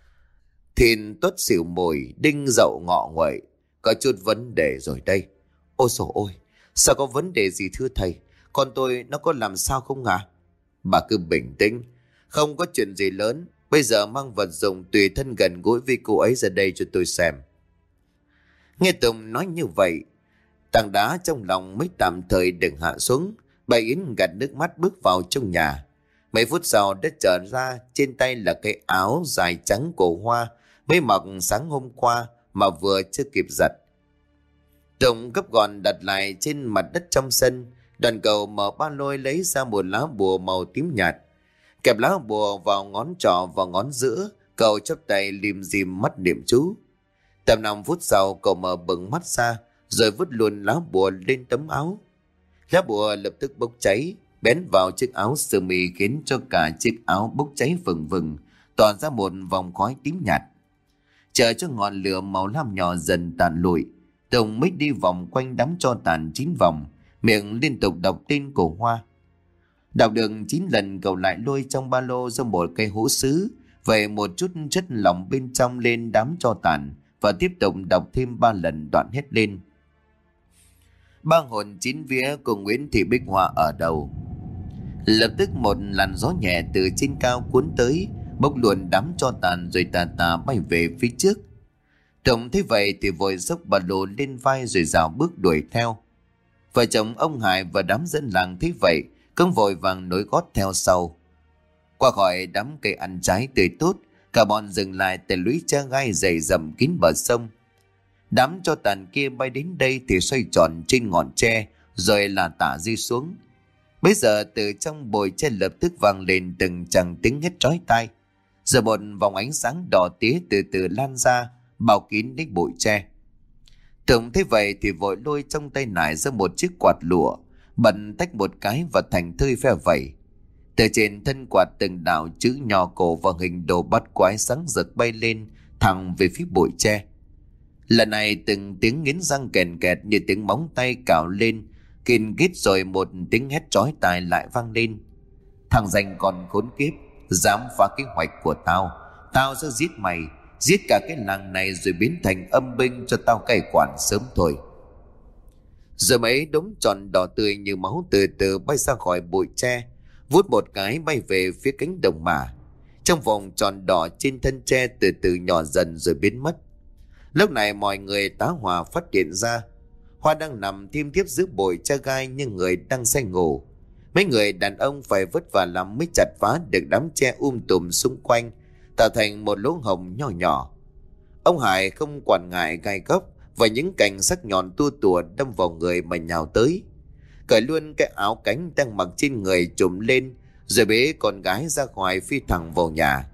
Thìn tuất xỉu mùi, đinh dậu ngọ nguậy, có chút vấn đề rồi đây. Ôi dồi ôi, sao có vấn đề gì thưa thầy? Con tôi nó có làm sao không hả? Bà cứ bình tĩnh, không có chuyện gì lớn. Bây giờ mang vật dụng tùy thân gần gũi với cô ấy ra đây cho tôi xem. Nghe Tùng nói như vậy, tảng đá trong lòng mới tạm thời đừng hạ xuống. Bà Yến gạt nước mắt bước vào trong nhà. Mấy phút sau đã trở ra, trên tay là cái áo dài trắng cổ hoa mới mặc sáng hôm qua mà vừa chưa kịp giặt. Tùng gấp gọn đặt lại trên mặt đất trong sân. Đoàn cầu mở ba lôi lấy ra một lá bùa màu tím nhạt, kẹp lá bùa vào ngón trỏ và ngón giữa. Cậu chắp tay lim dim mắt niệm chú. Tầm năm phút sau cậu mở bừng mắt ra, rồi vứt luôn lá bùa lên tấm áo. Lá bùa lập tức bốc cháy, bén vào chiếc áo sơ mi khiến cho cả chiếc áo bốc cháy vừng vừng, tỏa ra một vòng khói tím nhạt. Chờ cho ngọn lửa màu lam nhỏ dần tàn lụi, Tùng mới đi vòng quanh đám tro tàn chín vòng, miệng liên tục đọc tên cổ hoa. Đọc được chín lần, cậu lại lôi trong ba lô ra một cây hũ sứ, về một chút chất lỏng bên trong lên đám tro tàn, và tiếp tục đọc thêm ba lần đoạn hết lên: ba hồn chín vía của Nguyễn Thị Bích Hoa ở đầu. Lập tức một làn gió nhẹ từ trên cao cuốn tới, bốc luôn đám tro tàn rồi tà tà bay về phía trước. Tùng thấy vậy thì vội xốc ba lô lên vai rồi rảo bước đuổi theo. Vợ chồng ông Hải và đám dân làng thấy vậy cũng vội vàng nối gót theo sau. Qua khỏi đám cây ăn trái tươi tốt, cả bọn dừng lại tại lũy tre gai dày dầm kín bờ sông. Đám tro tàn kia bay đến đây thì xoay tròn trên ngọn tre rồi là tả rơi xuống. Bây giờ từ trong bụi tre lập tức vang lên từng chàng tiếng hét chói tai. Giờ một vòng ánh sáng đỏ tía từ từ lan ra, bao kín đến bụi tre. Tùng thấy vậy thì vội lôi trong tay nải ra một chiếc quạt lụa, bật tách một cái và thành thơi phe vẩy. Từ trên thân quạt từng đạo chữ nhỏ cổ và hình đồ bắt quái sáng rực bay lên thẳng về phía bụi tre. Lần này từng tiếng nghiến răng kèn kẹt như tiếng móng tay cào lên, kìn kít, rồi một tiếng hét chói tai lại vang lên: thằng danh con khốn kiếp, dám phá kế hoạch của tao, tao sẽ giết mày, giết cả cái làng này rồi biến thành âm binh cho tao cai quản sớm thôi. Rồi mấy đống tròn đỏ tươi như máu từ từ bay ra khỏi bụi tre, vút một cái bay về phía cánh đồng mả. Trong vòng tròn đỏ trên thân tre từ từ nhỏ dần rồi biến mất. Lúc này mọi người tá hỏa phát hiện ra Hoa đang nằm thiêm thiếp giữa bụi tre gai như người đang say ngủ. Mấy người đàn ông phải vất vả lắm mới chặt phá được đám tre um tùm xung quanh, tạo thành một lỗ hổng nhỏ nhỏ. Ông Hải không quản ngại gai góc và những cành sắc nhọn tua tủa đâm vào người mà nhào tới, cởi luôn cái áo cánh đang mặc trên người trùm lên, rồi bế con gái ra ngoài phi thẳng vào nhà.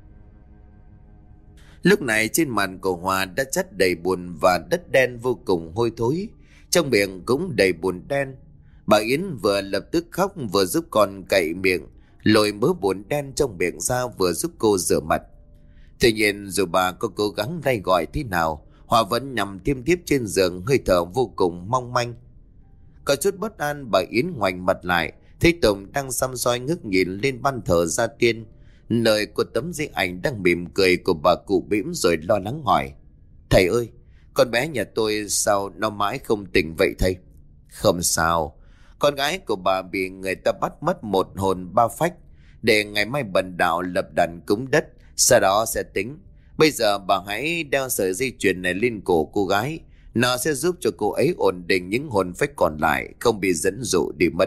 Lúc này trên mặt của Hoa đã chất đầy bùn và đất đen vô cùng hôi thối, trong miệng cũng đầy bùn đen. Bà Yến vừa lập tức khóc vừa giúp con cậy miệng, lôi mớ bùn đen trong miệng ra vừa giúp cô rửa mặt. Tuy nhiên dù bà có cố gắng lay gọi thế nào, Hoa vẫn nằm thiêm thiếp trên giường, hơi thở vô cùng mong manh. Có chút bất an, bà Yến ngoảnh mặt lại, thấy Tùng đang săm soi ngước nhìn lên ban thờ gia tiên, nơi của tấm di ảnh đang mỉm cười của bà cụ bĩm, rồi lo lắng hỏi: thầy ơi, con bé nhà tôi sao nó mãi không tỉnh vậy thầy? Không sao, con gái của bà bị người ta bắt mất một hồn ba phách, để ngày mai bần đạo lập đàn cúng đất, sau đó sẽ tính. Bây giờ bà hãy đeo sợi dây chuyền này lên cổ cô gái, nó sẽ giúp cho cô ấy ổn định những hồn phách còn lại, không bị dẫn dụ đi mất.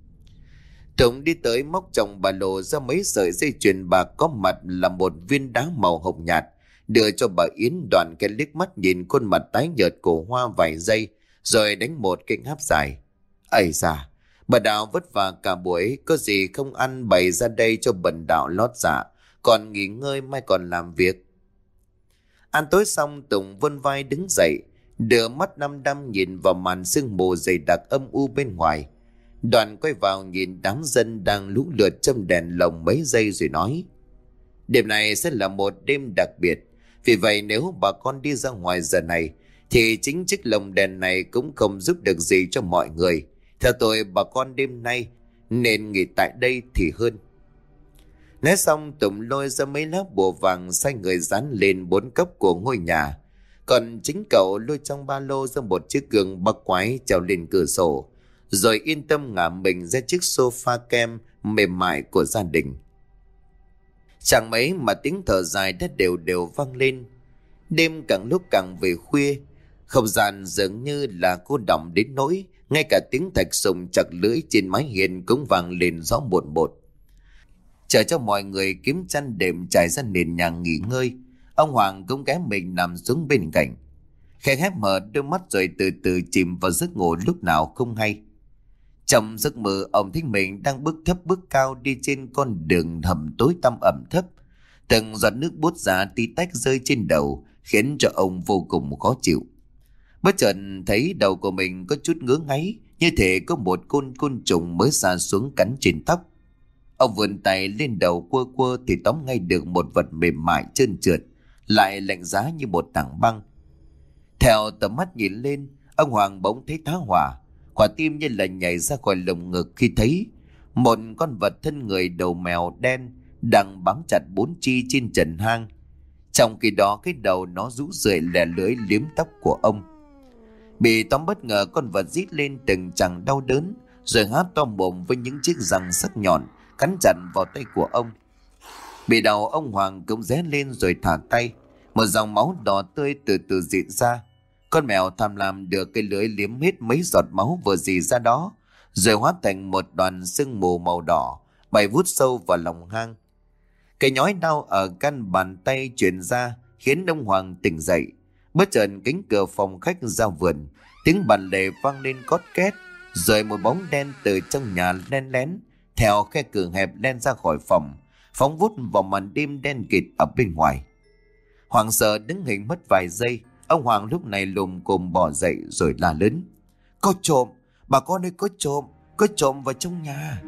Tùng đi tới móc trong ba lô ra mấy sợi dây chuyền bạc, có mặt là một viên đá màu hồng nhạt, đưa cho bà Yến. Đoàn cái liếc mắt nhìn khuôn mặt tái nhợt của Hoa vài giây, rồi đánh một cái ngáp dài. Ây da, bà đạo vất vả cả buổi, có gì không ăn bày ra đây cho bần đạo lót dạ, còn nghỉ ngơi mai còn làm việc. Ăn tối xong, Tùng vươn vai đứng dậy, đưa mắt đăm đăm nhìn vào màn sương mù dày đặc âm u bên ngoài. Đoàn quay vào nhìn đám dân đang lũ lượt châm đèn lồng mấy giây rồi nói: đêm này sẽ là một đêm đặc biệt, vì vậy nếu bà con đi ra ngoài giờ này thì chính chiếc lồng đèn này cũng không giúp được gì cho mọi người. Theo tôi, bà con đêm nay nên nghỉ tại đây thì hơn. Nói xong, Tùng lôi ra mấy lá bùa vàng sai người dán lên bốn cấp của ngôi nhà, còn chính cậu lôi trong ba lô ra một chiếc gương bắt quái treo lên cửa sổ, rồi yên tâm ngả mình ra chiếc sofa kem mềm mại của gia đình. Chẳng mấy mà tiếng thở dài đã đều đều vang lên. Đêm càng lúc càng về khuya, Không gian dường như là cô đọng đến nỗi ngay cả tiếng thạch sùng chặt lưỡi trên mái hiên cũng vang lên rõ bột bột. Chờ cho mọi người kiếm chăn đệm trải ra nền nhà nghỉ ngơi, ông Hoàng cũng ghé mình nằm xuống bên cạnh, khẽ hép mở đôi mắt rồi từ từ chìm vào giấc ngủ lúc nào không hay. Trong giấc mơ, ông thấy mình đang bước thấp bước cao đi trên con đường hầm tối tăm ẩm thấp. Từng giọt nước buốt giá tí tách rơi trên đầu khiến cho ông vô cùng khó chịu. Bất chợt thấy đầu của mình có chút ngứa ngáy, như thể có một con côn trùng mới sa xuống cắn trên tóc. Ông vươn tay lên đầu quơ quơ thì tóm ngay được một vật mềm mại trơn trượt, lại lạnh giá như một tảng băng. Theo tầm mắt nhìn lên, ông Hoàng bỗng thấy tá hỏa. Quả tim như là nhảy ra khỏi lồng ngực khi thấy một con vật thân người đầu mèo đen đang bám chặt bốn chi trên trần hang. Trong khi đó cái đầu nó rũ rượi lẻ lưỡi liếm tóc của ông. Bị tóm bất ngờ, con vật rít lên từng chàng đau đớn, rồi há to mồm với những chiếc răng sắc nhọn cắn chặt vào tay của ông. Bị đau, ông Hoàng cũng ré lên rồi thả tay. Một dòng máu đỏ tươi từ từ rịn ra. Con mèo tham lam được cái lưỡi liếm hết mấy giọt máu vừa rỉ ra đó, rồi hóa thành một đoàn sương mù màu đỏ bay vút sâu vào lòng hang. Cái nhói đau ở căn bàn tay truyền ra khiến ông Hoàng tỉnh dậy. Bất chợt cánh cửa phòng khách ra vườn, tiếng bàn lề vang lên cót két, rồi một bóng đen từ trong nhà len lén theo khe cửa hẹp len ra khỏi phòng, phóng vút vào màn đêm đen kịt ở bên ngoài. Hoàng sợ đứng hình mất vài giây, ông Hoàng lúc này lùm cùm bò dậy rồi la lớn: "Có trộm! Bà con ơi, có trộm! Có trộm vào trong nhà!"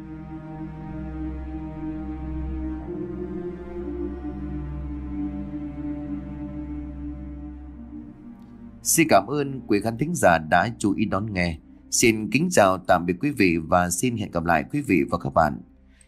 Xin cảm ơn quý khán thính giả đã chú ý đón nghe. Xin kính chào tạm biệt quý vị và xin hẹn gặp lại quý vị và các bạn